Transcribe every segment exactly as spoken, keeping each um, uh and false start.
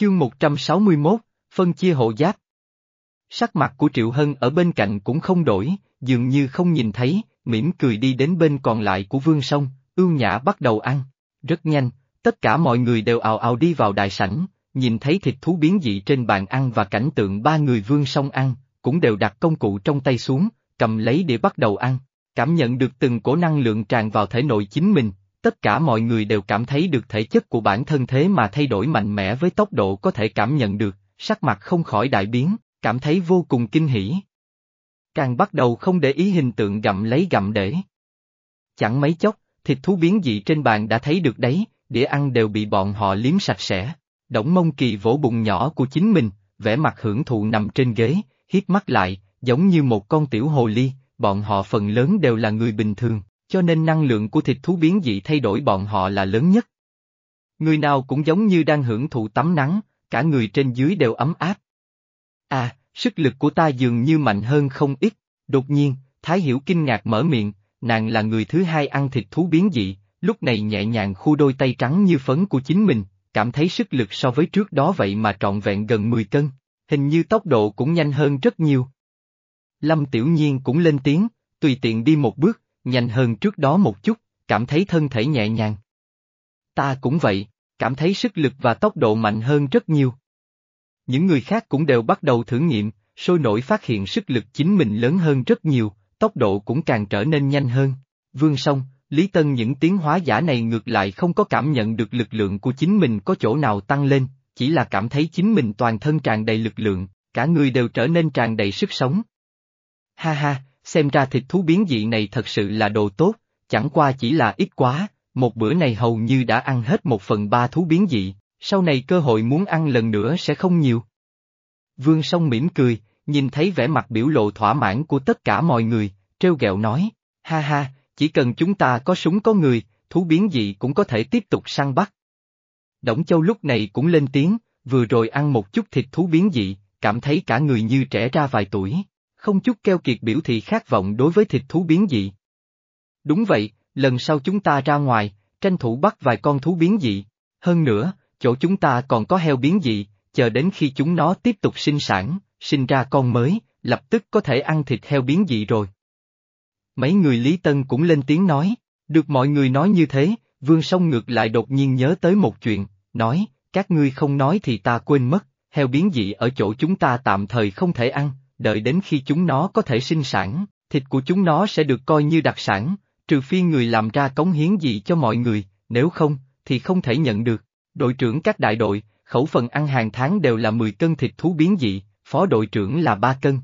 Chương một trăm sáu mươi mốt, phân chia hộ giáp. Sắc mặt của Triệu Hân ở bên cạnh cũng không đổi, dường như không nhìn thấy, mỉm cười đi đến bên còn lại của Vương Song, ưu nhã bắt đầu ăn. Rất nhanh, tất cả mọi người đều ào ào đi vào đại sảnh, nhìn thấy thịt thú biến dị trên bàn ăn và cảnh tượng ba người Vương Song ăn, cũng đều đặt công cụ trong tay xuống, cầm lấy để bắt đầu ăn, cảm nhận được từng cổ năng lượng tràn vào thể nội chính mình. Tất cả mọi người đều cảm thấy được thể chất của bản thân thế mà thay đổi mạnh mẽ với tốc độ có thể cảm nhận được, sắc mặt không khỏi đại biến, cảm thấy vô cùng kinh hỉ. Càng bắt đầu không để ý hình tượng gặm lấy gặm để. Chẳng mấy chốc, thịt thú biến dị trên bàn đã thấy được đấy, đĩa ăn đều bị bọn họ liếm sạch sẽ. Đổng Mông Kỳ vỗ bụng nhỏ của chính mình, vẻ mặt hưởng thụ nằm trên ghế, híp mắt lại, giống như một con tiểu hồ ly, bọn họ phần lớn đều là người bình thường. Cho nên năng lượng của thịt thú biến dị thay đổi bọn họ là lớn nhất. Người nào cũng giống như đang hưởng thụ tắm nắng, cả người trên dưới đều ấm áp. À, sức lực của ta dường như mạnh hơn không ít. Đột nhiên, Thái Hiểu kinh ngạc mở miệng, nàng là người thứ hai ăn thịt thú biến dị, lúc này nhẹ nhàng khu đôi tay trắng như phấn của chính mình, cảm thấy sức lực so với trước đó vậy mà trọn vẹn gần mười cân, hình như tốc độ cũng nhanh hơn rất nhiều. Lâm Tiểu Nhiên cũng lên tiếng, tùy tiện đi một bước, nhanh hơn trước đó một chút, cảm thấy thân thể nhẹ nhàng. Ta cũng vậy, cảm thấy sức lực và tốc độ mạnh hơn rất nhiều. Những người khác cũng đều bắt đầu thử nghiệm, sôi nổi phát hiện sức lực chính mình lớn hơn rất nhiều, tốc độ cũng càng trở nên nhanh hơn. Vương Song, Lý Tân những tiến hóa giả này ngược lại không có cảm nhận được lực lượng của chính mình có chỗ nào tăng lên, chỉ là cảm thấy chính mình toàn thân tràn đầy lực lượng, cả người đều trở nên tràn đầy sức sống. Ha ha, xem ra thịt thú biến dị này thật sự là đồ tốt, chẳng qua chỉ là ít quá, một bữa này hầu như đã ăn hết một phần ba thú biến dị, sau này cơ hội muốn ăn lần nữa sẽ không nhiều. Vương Song mỉm cười, nhìn thấy vẻ mặt biểu lộ thỏa mãn của tất cả mọi người, trêu ghẹo nói, ha ha, chỉ cần chúng ta có súng có người, thú biến dị cũng có thể tiếp tục săn bắt. Đổng Châu lúc này cũng lên tiếng, vừa rồi ăn một chút thịt thú biến dị, cảm thấy cả người như trẻ ra vài tuổi. Không chút keo kiệt biểu thị khát vọng đối với thịt thú biến dị. Đúng vậy, lần sau chúng ta ra ngoài, tranh thủ bắt vài con thú biến dị. Hơn nữa, chỗ chúng ta còn có heo biến dị, chờ đến khi chúng nó tiếp tục sinh sản, sinh ra con mới, lập tức có thể ăn thịt heo biến dị rồi. Mấy người Lý Tân cũng lên tiếng nói, được mọi người nói như thế, Vương Song ngược lại đột nhiên nhớ tới một chuyện, nói, các ngươi không nói thì ta quên mất, heo biến dị ở chỗ chúng ta tạm thời không thể ăn. Đợi đến khi chúng nó có thể sinh sản, thịt của chúng nó sẽ được coi như đặc sản, trừ phi người làm ra cống hiến gì cho mọi người, nếu không, thì không thể nhận được. Đội trưởng các đại đội, khẩu phần ăn hàng tháng đều là mười cân thịt thú biến dị, phó đội trưởng là ba cân.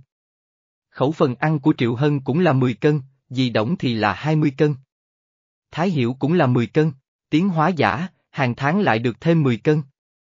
Khẩu phần ăn của Triệu Hân cũng là mười cân, dì Đổng thì là hai mươi cân. Thái Hiểu cũng là mười cân, tiến hóa giả, hàng tháng lại được thêm mười cân.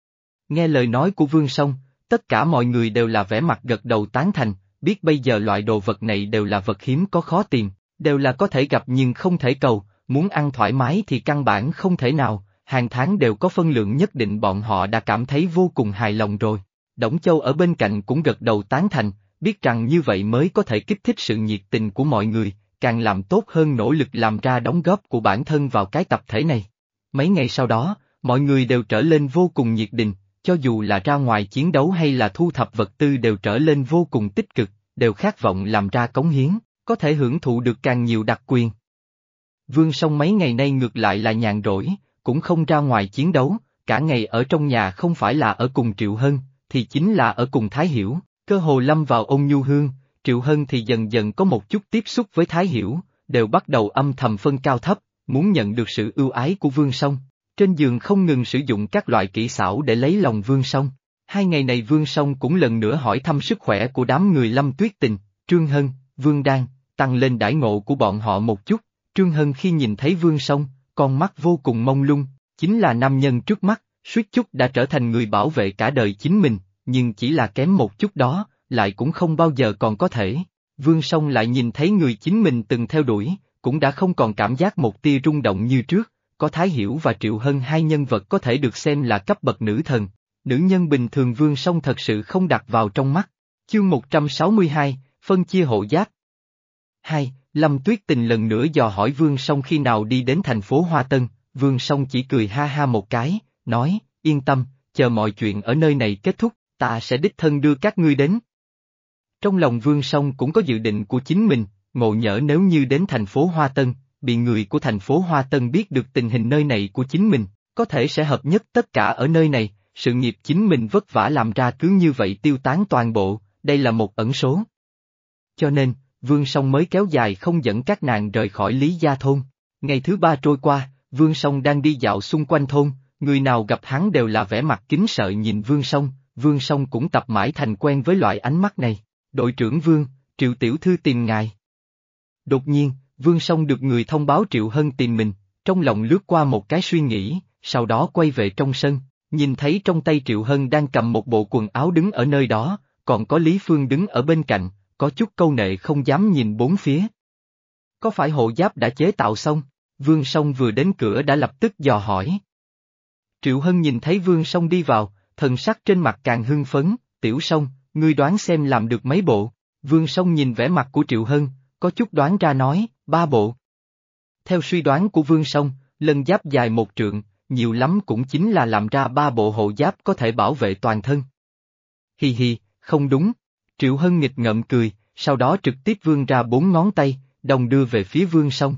Nghe lời nói của Vương Song, tất cả mọi người đều là vẻ mặt gật đầu tán thành, biết bây giờ loại đồ vật này đều là vật hiếm có khó tìm, đều là có thể gặp nhưng không thể cầu, muốn ăn thoải mái thì căn bản không thể nào, hàng tháng đều có phân lượng nhất định bọn họ đã cảm thấy vô cùng hài lòng rồi. Đổng Châu ở bên cạnh cũng gật đầu tán thành, biết rằng như vậy mới có thể kích thích sự nhiệt tình của mọi người, càng làm tốt hơn nỗ lực làm ra đóng góp của bản thân vào cái tập thể này. Mấy ngày sau đó, mọi người đều trở lên vô cùng nhiệt tình. Cho dù là ra ngoài chiến đấu hay là thu thập vật tư đều trở lên vô cùng tích cực, đều khát vọng làm ra cống hiến, có thể hưởng thụ được càng nhiều đặc quyền. Vương Song mấy ngày nay ngược lại là nhàn rỗi, cũng không ra ngoài chiến đấu, cả ngày ở trong nhà không phải là ở cùng Triệu Hân, thì chính là ở cùng Thái Hiểu, cơ hồ lâm vào ôn nhu hương, Triệu Hân thì dần dần có một chút tiếp xúc với Thái Hiểu, đều bắt đầu âm thầm phân cao thấp, muốn nhận được sự ưu ái của Vương Song. Trên giường không ngừng sử dụng các loại kỹ xảo để lấy lòng Vương Song. Hai ngày này Vương Song cũng lần nữa hỏi thăm sức khỏe của đám người Lâm Tuyết Tình, Trương Hân, Vương Đan, tăng lên đãi ngộ của bọn họ một chút. Trương Hân khi nhìn thấy Vương Song, con mắt vô cùng mông lung, chính là nam nhân trước mắt, suýt chút đã trở thành người bảo vệ cả đời chính mình, nhưng chỉ là kém một chút đó, lại cũng không bao giờ còn có thể. Vương Song lại nhìn thấy người chính mình từng theo đuổi, cũng đã không còn cảm giác một tia rung động như trước. Có Thái Hiểu và Triệu Hân hai nhân vật có thể được xem là cấp bậc nữ thần, nữ nhân bình thường Vương Song thật sự không đặt vào trong mắt. Chương một trăm sáu mươi hai, phân chia hộ giáp. Hai, Lâm Tuyết Tình lần nữa dò hỏi Vương Song khi nào đi đến thành phố Hoa Tân, Vương Song chỉ cười ha ha một cái, nói, yên tâm, chờ mọi chuyện ở nơi này kết thúc, ta sẽ đích thân đưa các ngươi đến. Trong lòng Vương Song cũng có dự định của chính mình, ngộ nhỡ nếu như đến thành phố Hoa Tân, bị người của thành phố Hoa Tân biết được tình hình nơi này của chính mình, có thể sẽ hợp nhất tất cả ở nơi này, sự nghiệp chính mình vất vả làm ra cứ như vậy tiêu tán toàn bộ, đây là một ẩn số. Cho nên, Vương Song mới kéo dài không dẫn các nàng rời khỏi Lý Gia thôn. Ngày thứ ba trôi qua, Vương Song đang đi dạo xung quanh thôn, người nào gặp hắn đều là vẻ mặt kính sợ nhìn Vương Song, Vương Song cũng tập mãi thành quen với loại ánh mắt này. Đội trưởng Vương, Triệu tiểu thư tìm ngài. Đột nhiên, Vương Song được người thông báo Triệu Hân tìm mình, trong lòng lướt qua một cái suy nghĩ, sau đó quay về trong sân, nhìn thấy trong tay Triệu Hân đang cầm một bộ quần áo đứng ở nơi đó, còn có Lý Phương đứng ở bên cạnh, có chút câu nệ không dám nhìn bốn phía. Có phải hộ giáp đã chế tạo xong? Vương Song vừa đến cửa đã lập tức dò hỏi. Triệu Hân nhìn thấy Vương Song đi vào, thần sắc trên mặt càng hưng phấn, Tiểu Song, ngươi đoán xem làm được mấy bộ? Vương Song nhìn vẻ mặt của Triệu Hân, có chút đoán ra nói, ba bộ. Theo suy đoán của Vương Song, lân giáp dài một trượng, nhiều lắm cũng chính là làm ra ba bộ hộ giáp có thể bảo vệ toàn thân. Hi hi, không đúng. Triệu Hân nghịch ngợm cười, sau đó trực tiếp vươn ra bốn ngón tay, đồng đưa về phía Vương Song.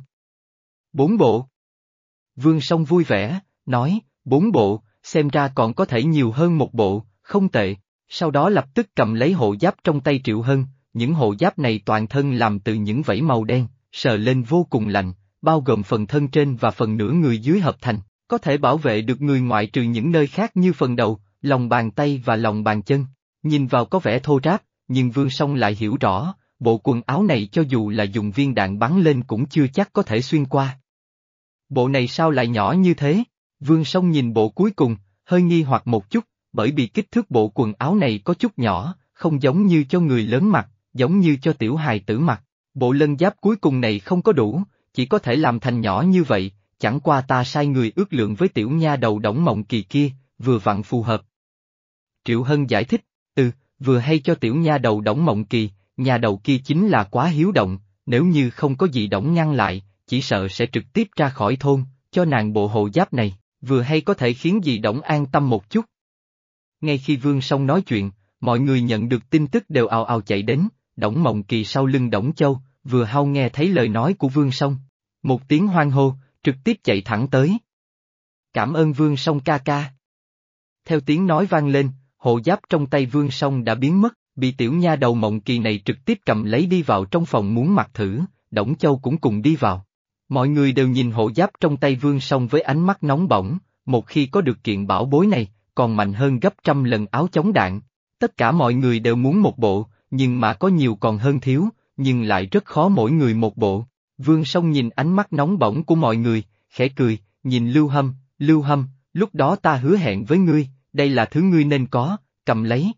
Bốn bộ. Vương Song vui vẻ, nói, bốn bộ, xem ra còn có thể nhiều hơn một bộ, không tệ. Sau đó lập tức cầm lấy hộ giáp trong tay Triệu Hân, những hộ giáp này toàn thân làm từ những vảy màu đen, sờ lên vô cùng lạnh, bao gồm phần thân trên và phần nửa người dưới hợp thành, có thể bảo vệ được người ngoại trừ những nơi khác như phần đầu, lòng bàn tay và lòng bàn chân. Nhìn vào có vẻ thô ráp, nhưng Vương Song lại hiểu rõ, bộ quần áo này cho dù là dùng viên đạn bắn lên cũng chưa chắc có thể xuyên qua. Bộ này sao lại nhỏ như thế? Vương Song nhìn bộ cuối cùng, hơi nghi hoặc một chút, bởi vì kích thước bộ quần áo này có chút nhỏ, không giống như cho người lớn mặc, giống như cho tiểu hài tử mặc. Bộ lân giáp cuối cùng này không có đủ, chỉ có thể làm thành nhỏ như vậy, chẳng qua ta sai người ước lượng với tiểu nha đầu Đổng Mộng Kỳ kia, vừa vặn phù hợp. Triệu Hân giải thích, ừ, vừa hay cho tiểu nha đầu Đổng Mộng Kỳ, nha đầu kia chính là quá hiếu động, nếu như không có gì Đổng ngăn lại, chỉ sợ sẽ trực tiếp ra khỏi thôn, cho nàng bộ hộ giáp này, vừa hay có thể khiến dì Đổng an tâm một chút. Ngay khi Vương Song nói chuyện, mọi người nhận được tin tức đều ào ào chạy đến, Đổng Mộng Kỳ sau lưng Đổng Châu, vừa hau nghe thấy lời nói của Vương Song. Một tiếng hoan hô, trực tiếp chạy thẳng tới. Cảm ơn Vương Song ca ca. Theo tiếng nói vang lên, hộ giáp trong tay Vương Song đã biến mất, bị tiểu nha đầu Mộng Kỳ này trực tiếp cầm lấy đi vào trong phòng muốn mặc thử, Đổng Châu cũng cùng đi vào. Mọi người đều nhìn hộ giáp trong tay Vương Song với ánh mắt nóng bỏng, một khi có được kiện bảo bối này, còn mạnh hơn gấp trăm lần áo chống đạn. Tất cả mọi người đều muốn một bộ, nhưng mà có nhiều còn hơn thiếu, nhưng lại rất khó mỗi người một bộ. Vương Song nhìn ánh mắt nóng bỏng của mọi người, khẽ cười, nhìn Lưu Hâm, Lưu Hâm, lúc đó ta hứa hẹn với ngươi, đây là thứ ngươi nên có, cầm lấy.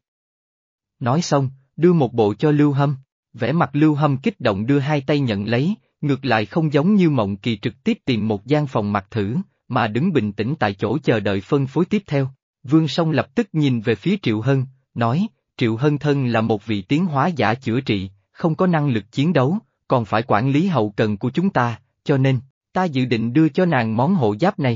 Nói xong, đưa một bộ cho Lưu Hâm, vẻ mặt Lưu Hâm kích động đưa hai tay nhận lấy, ngược lại không giống như Mộng Kỳ trực tiếp tìm một gian phòng mặc thử, mà đứng bình tĩnh tại chỗ chờ đợi phân phối tiếp theo. Vương Song lập tức nhìn về phía Triệu Hân, nói, Triệu Hân thân là một vị tiến hóa giả chữa trị, không có năng lực chiến đấu, còn phải quản lý hậu cần của chúng ta, cho nên, ta dự định đưa cho nàng món hộ giáp này.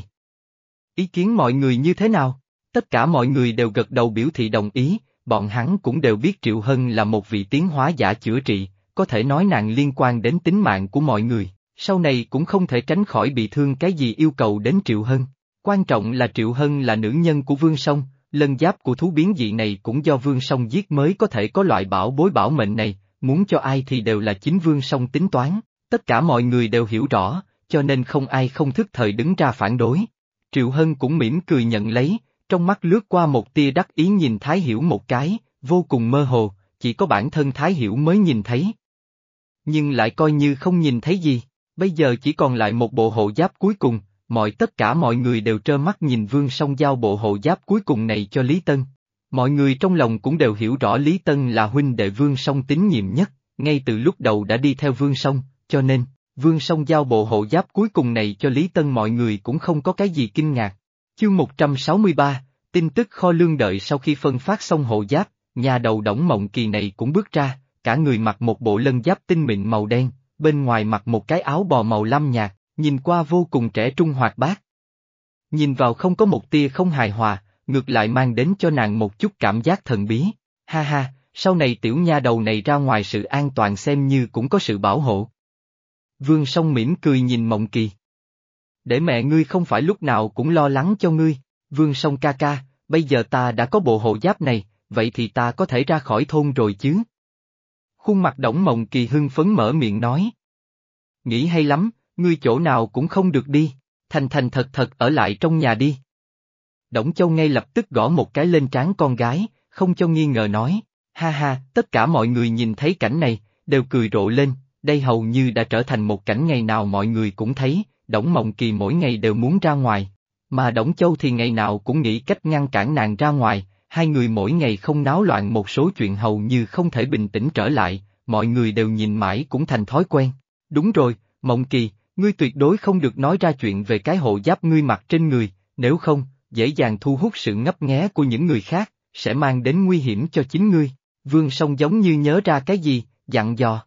Ý kiến mọi người như thế nào? Tất cả mọi người đều gật đầu biểu thị đồng ý, bọn hắn cũng đều biết Triệu Hân là một vị tiến hóa giả chữa trị, có thể nói nàng liên quan đến tính mạng của mọi người, sau này cũng không thể tránh khỏi bị thương cái gì yêu cầu đến Triệu Hân. Quan trọng là Triệu Hân là nữ nhân của Vương Song, lân giáp của thú biến dị này cũng do Vương Song giết mới có thể có loại bảo bối bảo mệnh này, muốn cho ai thì đều là chính Vương Song tính toán, tất cả mọi người đều hiểu rõ, cho nên không ai không thức thời đứng ra phản đối. Triệu Hân cũng mỉm cười nhận lấy, trong mắt lướt qua một tia đắc ý nhìn Thái Hiểu một cái, vô cùng mơ hồ, chỉ có bản thân Thái Hiểu mới nhìn thấy. Nhưng lại coi như không nhìn thấy gì, bây giờ chỉ còn lại một bộ hộ giáp cuối cùng, mọi tất cả mọi người đều trơ mắt nhìn Vương Song giao bộ hộ giáp cuối cùng này cho Lý Tân. Mọi người trong lòng cũng đều hiểu rõ Lý Tân là huynh đệ Vương Song tín nhiệm nhất, ngay từ lúc đầu đã đi theo Vương Song, cho nên, Vương Song giao bộ hộ giáp cuối cùng này cho Lý Tân mọi người cũng không có cái gì kinh ngạc. Chương một trăm sáu mươi ba, tin tức kho lương đợi sau khi phân phát xong hộ giáp, nhà đầu Đổng Mộng Kỳ này cũng bước ra, cả người mặc một bộ lân giáp tinh mịn màu đen, bên ngoài mặc một cái áo bò màu lam nhạt, nhìn qua vô cùng trẻ trung hoạt bát. Nhìn vào không có một tia không hài hòa, ngược lại mang đến cho nàng một chút cảm giác thần bí. Ha ha, sau này tiểu nha đầu này ra ngoài sự an toàn xem như cũng có sự bảo hộ. Vương Song mỉm cười nhìn Mộng Kỳ. Để mẹ ngươi không phải lúc nào cũng lo lắng cho ngươi, Vương Song ca ca, bây giờ ta đã có bộ hộ giáp này, vậy thì ta có thể ra khỏi thôn rồi chứ? Khuôn mặt Đổng Mộng Kỳ hưng phấn mở miệng nói. Nghĩ hay lắm, ngươi chỗ nào cũng không được đi, thành thành thật thật ở lại trong nhà đi. Đổng Châu ngay lập tức gõ một cái lên trán con gái, không cho nghi ngờ nói, ha ha, tất cả mọi người nhìn thấy cảnh này, đều cười rộ lên, đây hầu như đã trở thành một cảnh ngày nào mọi người cũng thấy, Đổng Mộng Kỳ mỗi ngày đều muốn ra ngoài, mà Đổng Châu thì ngày nào cũng nghĩ cách ngăn cản nàng ra ngoài, hai người mỗi ngày không náo loạn một số chuyện hầu như không thể bình tĩnh trở lại, mọi người đều nhìn mãi cũng thành thói quen. Đúng rồi, Mộng Kỳ, ngươi tuyệt đối không được nói ra chuyện về cái hộ giáp ngươi mặc trên người, nếu không, dễ dàng thu hút sự ngấp nghé của những người khác, sẽ mang đến nguy hiểm cho chính ngươi. Vương Song giống như nhớ ra cái gì, dặn dò.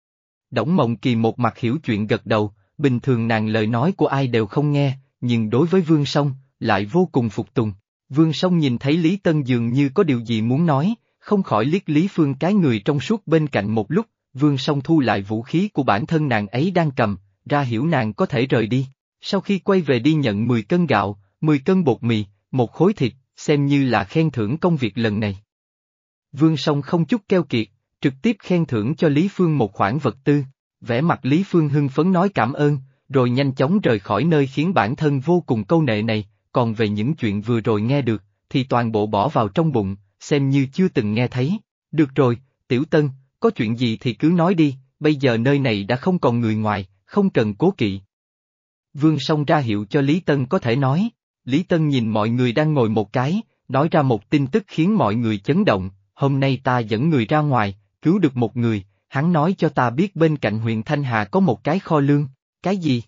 Đổng Mộng Kỳ một mặt hiểu chuyện gật đầu, bình thường nàng lời nói của ai đều không nghe, nhưng đối với Vương Song, lại vô cùng phục tùng. Vương Song nhìn thấy Lý Tân dường như có điều gì muốn nói, không khỏi liếc Lý Phương cái người trong suốt bên cạnh một lúc, Vương Song thu lại vũ khí của bản thân nàng ấy đang cầm, ra hiểu nàng có thể rời đi. Sau khi quay về đi nhận mười cân gạo, mười cân bột mì, một khối thịt, xem như là khen thưởng công việc lần này. Vương Song không chút keo kiệt, trực tiếp khen thưởng cho Lý Phương một khoản vật tư, vẻ mặt Lý Phương hưng phấn nói cảm ơn, rồi nhanh chóng rời khỏi nơi khiến bản thân vô cùng câu nệ này, còn về những chuyện vừa rồi nghe được, thì toàn bộ bỏ vào trong bụng, xem như chưa từng nghe thấy. Được rồi, Tiểu Tân, có chuyện gì thì cứ nói đi, bây giờ nơi này đã không còn người ngoài, không cần cố kỵ. Vương Song ra hiệu cho Lý Tân có thể nói, Lý Tân nhìn mọi người đang ngồi một cái, nói ra một tin tức khiến mọi người chấn động, hôm nay ta dẫn người ra ngoài, cứu được một người, hắn nói cho ta biết bên cạnh huyện Thanh Hà có một cái kho lương, cái gì?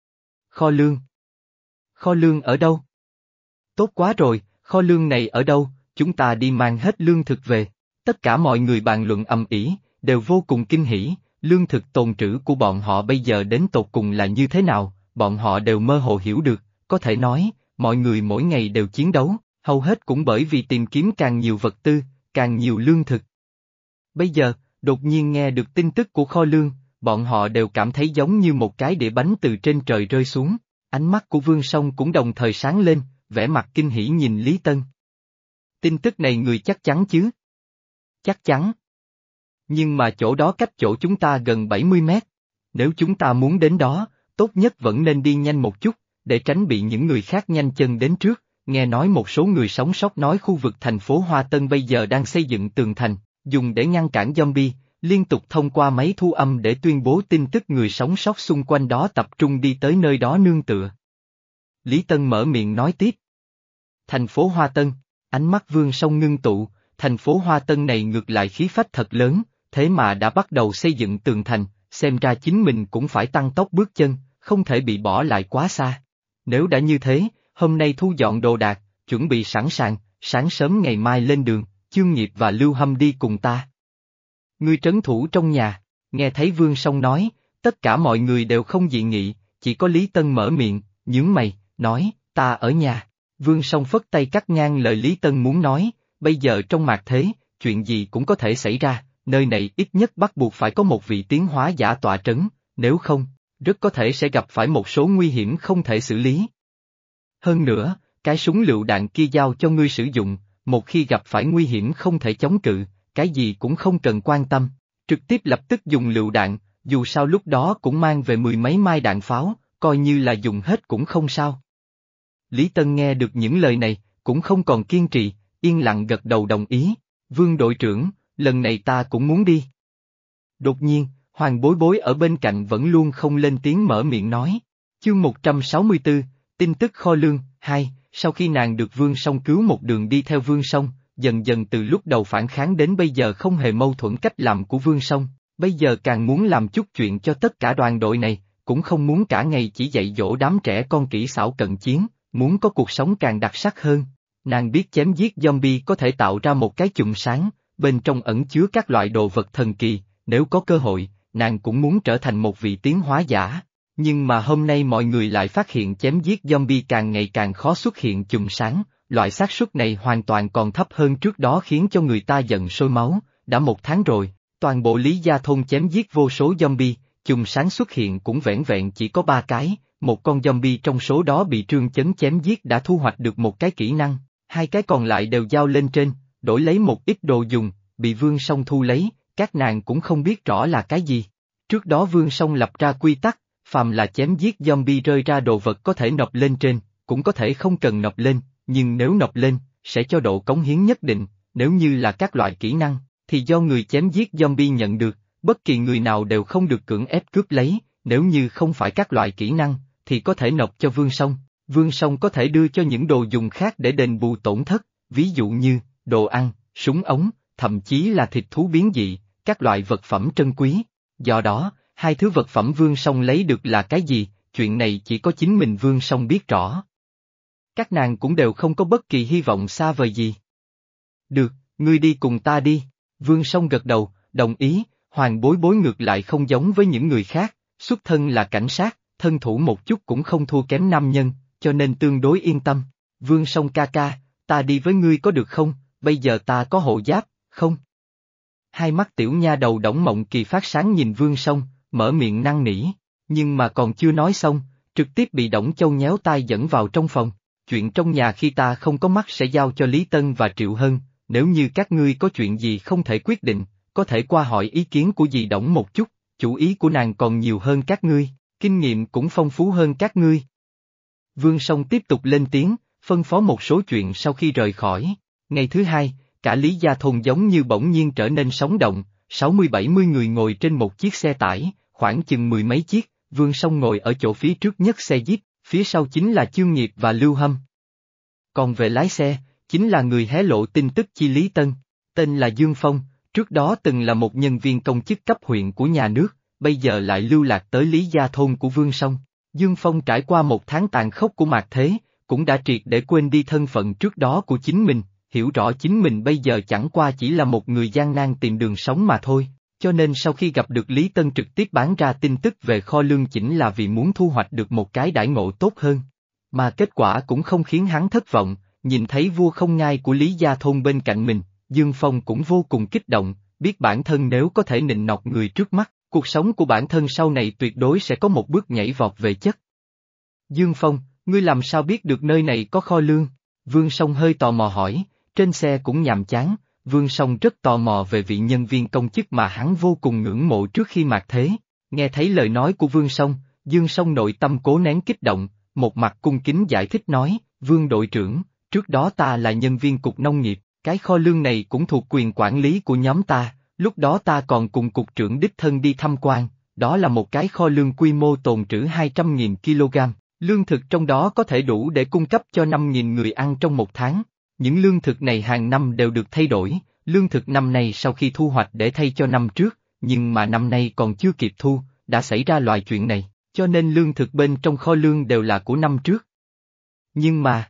Kho lương? Kho lương ở đâu? Tốt quá rồi, kho lương này ở đâu, chúng ta đi mang hết lương thực về. Tất cả mọi người bàn luận ầm ĩ, đều vô cùng kinh hỉ, lương thực tồn trữ của bọn họ bây giờ đến tột cùng là như thế nào, bọn họ đều mơ hồ hiểu được, có thể nói, mọi người mỗi ngày đều chiến đấu, hầu hết cũng bởi vì tìm kiếm càng nhiều vật tư, càng nhiều lương thực. Bây giờ, đột nhiên nghe được tin tức của kho lương, bọn họ đều cảm thấy giống như một cái đĩa bánh từ trên trời rơi xuống, ánh mắt của Vương Song cũng đồng thời sáng lên, vẻ mặt kinh hỉ nhìn Lý Tân. Tin tức này người chắc chắn chứ? Chắc chắn. Nhưng mà chỗ đó cách chỗ chúng ta gần bảy mươi mét. Nếu chúng ta muốn đến đó, tốt nhất vẫn nên đi nhanh một chút, để tránh bị những người khác nhanh chân đến trước. Nghe nói một số người sống sót nói khu vực thành phố Hoa Tân bây giờ đang xây dựng tường thành, dùng để ngăn cản zombie, liên tục thông qua máy thu âm để tuyên bố tin tức người sống sót xung quanh đó tập trung đi tới nơi đó nương tựa. Lý Tân mở miệng nói tiếp. Thành phố Hoa Tân, ánh mắt Vương Song ngưng tụ, thành phố Hoa Tân này ngược lại khí phách thật lớn, thế mà đã bắt đầu xây dựng tường thành, xem ra chính mình cũng phải tăng tốc bước chân, không thể bị bỏ lại quá xa. Nếu đã như thế, hôm nay thu dọn đồ đạc, chuẩn bị sẵn sàng, sáng sớm ngày mai lên đường, Chương Nghiệp và Lưu Hâm đi cùng ta. Ngươi trấn thủ trong nhà, nghe thấy Vương Song nói, tất cả mọi người đều không dị nghị, chỉ có Lý Tân mở miệng, nhướng mày, nói, ta ở nhà. Vương Song phất tay cắt ngang lời Lý Tân muốn nói, bây giờ trong mạt thế, chuyện gì cũng có thể xảy ra, nơi này ít nhất bắt buộc phải có một vị tiến hóa giả tọa trấn, nếu không, rất có thể sẽ gặp phải một số nguy hiểm không thể xử lý. Hơn nữa, cái súng lựu đạn kia giao cho ngươi sử dụng, một khi gặp phải nguy hiểm không thể chống cự, cái gì cũng không cần quan tâm, trực tiếp lập tức dùng lựu đạn, dù sao lúc đó cũng mang về mười mấy mai đạn pháo, coi như là dùng hết cũng không sao. Lý Tân nghe được những lời này, cũng không còn kiên trì, yên lặng gật đầu đồng ý, Vương đội trưởng, lần này ta cũng muốn đi. Đột nhiên, Hoàng Bối Bối ở bên cạnh vẫn luôn không lên tiếng mở miệng nói, chương một trăm sáu mươi tư, tin tức kho lương, hai, sau khi nàng được Vương Song cứu một đường đi theo Vương Song, dần dần từ lúc đầu phản kháng đến bây giờ không hề mâu thuẫn cách làm của Vương Song, bây giờ càng muốn làm chút chuyện cho tất cả đoàn đội này, cũng không muốn cả ngày chỉ dạy dỗ đám trẻ con kỹ xảo cận chiến, muốn có cuộc sống càng đặc sắc hơn. Nàng biết chém giết zombie có thể tạo ra một cái chùm sáng, bên trong ẩn chứa các loại đồ vật thần kỳ, nếu có cơ hội, nàng cũng muốn trở thành một vị tiến hóa giả. Nhưng mà hôm nay mọi người lại phát hiện chém giết zombie càng ngày càng khó xuất hiện chùm sáng, loại xác suất này hoàn toàn còn thấp hơn trước đó khiến cho người ta giận sôi máu, đã một tháng rồi, toàn bộ Lý Gia Thôn chém giết vô số zombie, chùm sáng xuất hiện cũng vẻn vẹn chỉ có ba cái, một con zombie trong số đó bị Trương Chấn chém giết đã thu hoạch được một cái kỹ năng, hai cái còn lại đều giao lên trên, đổi lấy một ít đồ dùng, bị Vương Song thu lấy, các nàng cũng không biết rõ là cái gì. Trước đó Vương Song lập ra quy tắc, phàm là chém giết zombie rơi ra đồ vật có thể nộp lên trên, cũng có thể không cần nộp lên, nhưng nếu nộp lên, sẽ cho độ cống hiến nhất định, nếu như là các loại kỹ năng, thì do người chém giết zombie nhận được, bất kỳ người nào đều không được cưỡng ép cướp lấy, nếu như không phải các loại kỹ năng, thì có thể nộp cho Vương Song. Vương Song có thể đưa cho những đồ dùng khác để đền bù tổn thất, ví dụ như, đồ ăn, súng ống, thậm chí là thịt thú biến dị, các loại vật phẩm trân quý. Do đó, hai thứ vật phẩm Vương Song lấy được là cái gì, chuyện này chỉ có chính mình Vương Song biết rõ. Các nàng cũng đều không có bất kỳ hy vọng xa vời gì. Được, ngươi đi cùng ta đi. Vương Song gật đầu, đồng ý, Hoàng Bối Bối ngược lại không giống với những người khác, xuất thân là cảnh sát, thân thủ một chút cũng không thua kém nam nhân, cho nên tương đối yên tâm. Vương Song ca ca, ta đi với ngươi có được không, bây giờ ta có hộ giáp, không? Hai mắt tiểu nha đầu Đổng Mộng Kỳ phát sáng nhìn Vương Song, mở miệng năn nỉ, nhưng mà còn chưa nói xong, trực tiếp bị Đổng Châu nhéo tai dẫn vào trong phòng. Chuyện trong nhà khi ta không có mắt sẽ giao cho Lý Tân và Triệu Hân, nếu như các ngươi có chuyện gì không thể quyết định, có thể qua hỏi ý kiến của dì Đổng một chút, chủ ý của nàng còn nhiều hơn các ngươi, kinh nghiệm cũng phong phú hơn các ngươi. Vương Song tiếp tục lên tiếng, phân phó một số chuyện sau khi rời khỏi. Ngày thứ hai, cả Lý Gia Thôn giống như bỗng nhiên trở nên sống động, sáu mươi bảy mươi người ngồi trên một chiếc xe tải, khoảng chừng mười mấy chiếc, Vương Song ngồi ở chỗ phía trước nhất xe Jeep, phía sau chính là Chương Nghiệp và Lưu Hâm. Còn về lái xe, chính là người hé lộ tin tức chi Lý Tân, tên là Dương Phong, trước đó từng là một nhân viên công chức cấp huyện của nhà nước, bây giờ lại lưu lạc tới Lý Gia Thôn của Vương Song. Dương Phong trải qua một tháng tàn khốc của mạt thế, cũng đã triệt để quên đi thân phận trước đó của chính mình, hiểu rõ chính mình bây giờ chẳng qua chỉ là một người gian nan tìm đường sống mà thôi, cho nên sau khi gặp được Lý Tân trực tiếp bán ra tin tức về kho lương chỉnh là vì muốn thu hoạch được một cái đãi ngộ tốt hơn. Mà kết quả cũng không khiến hắn thất vọng, nhìn thấy vua không ngai của Lý Gia Thôn bên cạnh mình, Dương Phong cũng vô cùng kích động, biết bản thân nếu có thể nịnh nọt người trước mắt, cuộc sống của bản thân sau này tuyệt đối sẽ có một bước nhảy vọt về chất. Dương Phong, ngươi làm sao biết được nơi này có kho lương? Vương Song hơi tò mò hỏi, trên xe cũng nhàm chán, Vương Song rất tò mò về vị nhân viên công chức mà hắn vô cùng ngưỡng mộ trước khi mạt thế. Nghe thấy lời nói của Vương Song, Dương Song nội tâm cố nén kích động, một mặt cung kính giải thích nói, Vương đội trưởng, trước đó ta là nhân viên cục nông nghiệp, cái kho lương này cũng thuộc quyền quản lý của nhóm ta, lúc đó ta còn cùng cục trưởng đích thân đi tham quan, đó là một cái kho lương quy mô tồn trữ hai trăm nghìn ki lô gam, lương thực trong đó có thể đủ để cung cấp cho năm nghìn người ăn trong một tháng. Những lương thực này hàng năm đều được thay đổi, lương thực năm nay sau khi thu hoạch để thay cho năm trước, nhưng mà năm nay còn chưa kịp thu, đã xảy ra loại chuyện này, cho nên lương thực bên trong kho lương đều là của năm trước. Nhưng mà...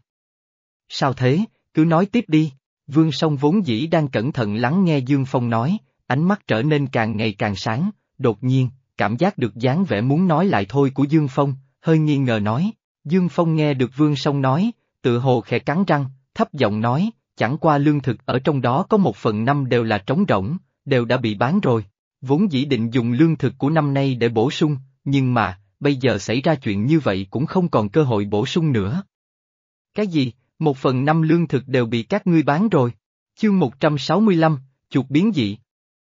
Sao thế, cứ nói tiếp đi, Vương Song vốn dĩ đang cẩn thận lắng nghe Dương Phong nói, ánh mắt trở nên càng ngày càng sáng, đột nhiên, cảm giác được dáng vẻ muốn nói lại thôi của Dương Phong, hơi nghi ngờ nói, Dương Phong nghe được Vương Song nói, tự hồ khẽ cắn răng, thấp giọng nói, chẳng qua lương thực ở trong đó có một phần năm đều là trống rỗng, đều đã bị bán rồi, vốn dĩ định dùng lương thực của năm nay để bổ sung, nhưng mà, bây giờ xảy ra chuyện như vậy cũng không còn cơ hội bổ sung nữa. Cái gì, một phần năm lương thực đều bị các ngươi bán rồi? Chương một trăm sáu mươi lăm, chuột biến dị.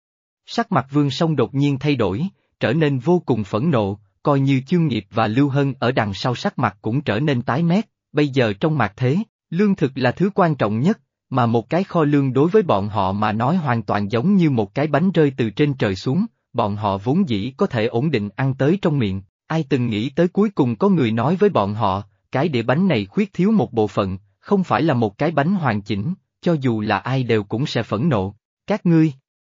Sắc mặt Vương Song đột nhiên thay đổi, trở nên vô cùng phẫn nộ, coi như Chương Nghiệp và Lưu Hân ở đằng sau sắc mặt cũng trở nên tái mét, bây giờ trong mạt thế, lương thực là thứ quan trọng nhất, mà một cái kho lương đối với bọn họ mà nói hoàn toàn giống như một cái bánh rơi từ trên trời xuống, bọn họ vốn dĩ có thể ổn định ăn tới trong miệng, ai từng nghĩ tới cuối cùng có người nói với bọn họ, cái đĩa bánh này khuyết thiếu một bộ phận, không phải là một cái bánh hoàn chỉnh, cho dù là ai đều cũng sẽ phẫn nộ, các ngươi.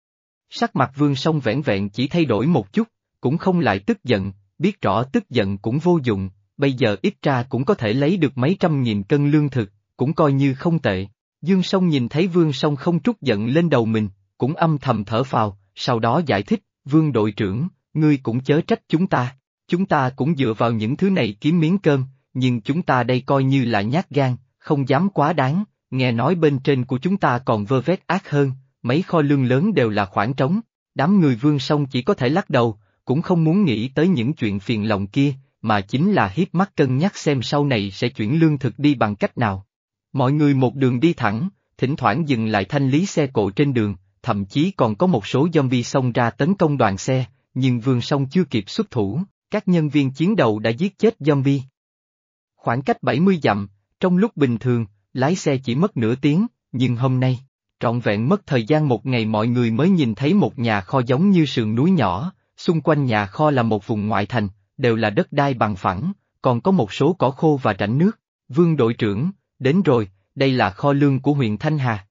Sắc mặt Vương Song vẻn vẹn chỉ thay đổi một chút, cũng không lại tức giận, biết rõ tức giận cũng vô dụng, bây giờ ít ra cũng có thể lấy được mấy trăm nghìn cân lương thực, cũng coi như không tệ. Dương Song nhìn thấy Vương Song không trút giận lên đầu mình, cũng âm thầm thở phào, sau đó giải thích, Vương đội trưởng, ngươi cũng chớ trách chúng ta, chúng ta cũng dựa vào những thứ này kiếm miếng cơm, nhưng chúng ta đây coi như là nhát gan, không dám quá đáng, nghe nói bên trên của chúng ta còn vơ vét ác hơn, mấy kho lương lớn đều là khoảng trống. Đám người Vương Song chỉ có thể lắc đầu, cũng không muốn nghĩ tới những chuyện phiền lòng kia, mà chính là hiếp mắt cân nhắc xem sau này sẽ chuyển lương thực đi bằng cách nào. Mọi người một đường đi thẳng, thỉnh thoảng dừng lại thanh lý xe cộ trên đường, thậm chí còn có một số zombie xông ra tấn công đoàn xe, nhưng Vương Song chưa kịp xuất thủ, các nhân viên chiến đầu đã giết chết zombie. Khoảng cách bảy mươi dặm, trong lúc bình thường, lái xe chỉ mất nửa tiếng, nhưng hôm nay, trọn vẹn mất thời gian một ngày mọi người mới nhìn thấy một nhà kho giống như sườn núi nhỏ, xung quanh nhà kho là một vùng ngoại thành, đều là đất đai bằng phẳng, còn có một số cỏ khô và rãnh nước. Vương đội trưởng, đến rồi, đây là kho lương của huyện Thanh Hà.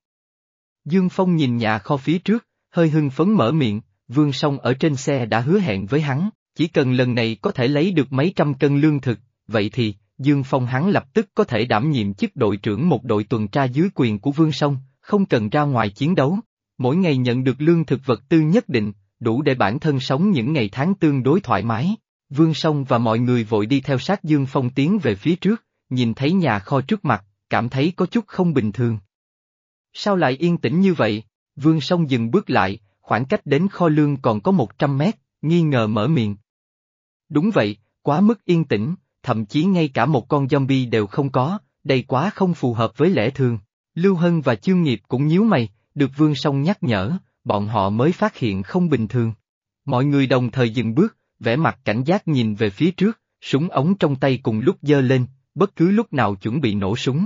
Dương Phong nhìn nhà kho phía trước, hơi hưng phấn mở miệng, Vương Song ở trên xe đã hứa hẹn với hắn, chỉ cần lần này có thể lấy được mấy trăm cân lương thực, vậy thì, Dương Phong hắn lập tức có thể đảm nhiệm chức đội trưởng một đội tuần tra dưới quyền của Vương Song, không cần ra ngoài chiến đấu, mỗi ngày nhận được lương thực vật tư nhất định, đủ để bản thân sống những ngày tháng tương đối thoải mái. Vương Song và mọi người vội đi theo sát Dương Phong tiến về phía trước, nhìn thấy nhà kho trước mặt, cảm thấy có chút không bình thường. Sao lại yên tĩnh như vậy? Vương Song dừng bước lại, khoảng cách đến kho lương còn có một trăm mét, nghi ngờ mở miệng. Đúng vậy, quá mức yên tĩnh, thậm chí ngay cả một con zombie đều không có, đây quá không phù hợp với lẽ thường. Lưu Hân và Chương Nghiệp cũng nhíu mày, được Vương Song nhắc nhở, bọn họ mới phát hiện không bình thường. Mọi người đồng thời dừng bước, vẻ mặt cảnh giác nhìn về phía trước, súng ống trong tay cùng lúc giơ lên, bất cứ lúc nào chuẩn bị nổ súng.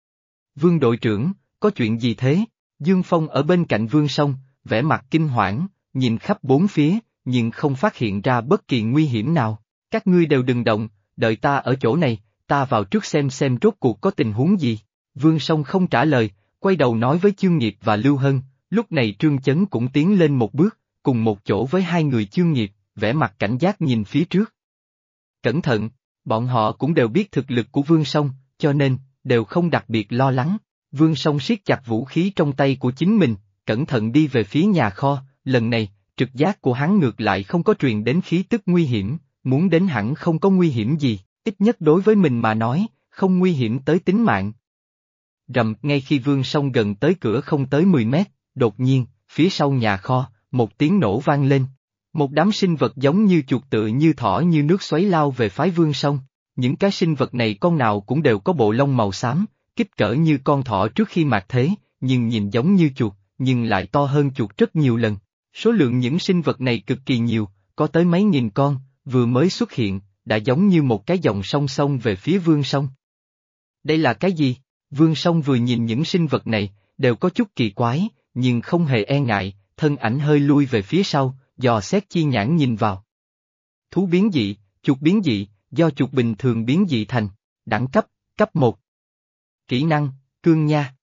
Vương đội trưởng, có chuyện gì thế? Dương Phong ở bên cạnh Vương Song, vẻ mặt kinh hoảng, nhìn khắp bốn phía, nhưng không phát hiện ra bất kỳ nguy hiểm nào. Các ngươi đều đừng động, đợi ta ở chỗ này, ta vào trước xem xem rốt cuộc có tình huống gì. Vương Song không trả lời, quay đầu nói với Chương Nghiệp và Lưu Hân, lúc này Trương Chấn cũng tiến lên một bước, cùng một chỗ với hai người Chương Nghiệp, vẻ mặt cảnh giác nhìn phía trước. Cẩn thận, bọn họ cũng đều biết thực lực của Vương Song, cho nên, đều không đặc biệt lo lắng. Vương Song siết chặt vũ khí trong tay của chính mình, cẩn thận đi về phía nhà kho, lần này, trực giác của hắn ngược lại không có truyền đến khí tức nguy hiểm, muốn đến hẳn không có nguy hiểm gì, ít nhất đối với mình mà nói, không nguy hiểm tới tính mạng. Rầm, ngay khi Vương Song gần tới cửa không tới mười mét, đột nhiên, phía sau nhà kho, một tiếng nổ vang lên. Một đám sinh vật giống như chuột tựa như thỏ như nước xoáy lao về phái Vương Song. Những cái sinh vật này con nào cũng đều có bộ lông màu xám, kích cỡ như con thỏ trước khi mạt thế, nhưng nhìn giống như chuột, nhưng lại to hơn chuột rất nhiều lần. Số lượng những sinh vật này cực kỳ nhiều, có tới mấy nghìn con, vừa mới xuất hiện, đã giống như một cái dòng sông sông về phía Vương Song. Đây là cái gì? Vương Song vừa nhìn những sinh vật này, đều có chút kỳ quái, nhưng không hề e ngại, thân ảnh hơi lui về phía sau, dò xét chi nhãn nhìn vào. Thú biến dị, chuột biến dị, do chuột bình thường biến dị thành, đẳng cấp, cấp một. Kỹ năng, cương nha.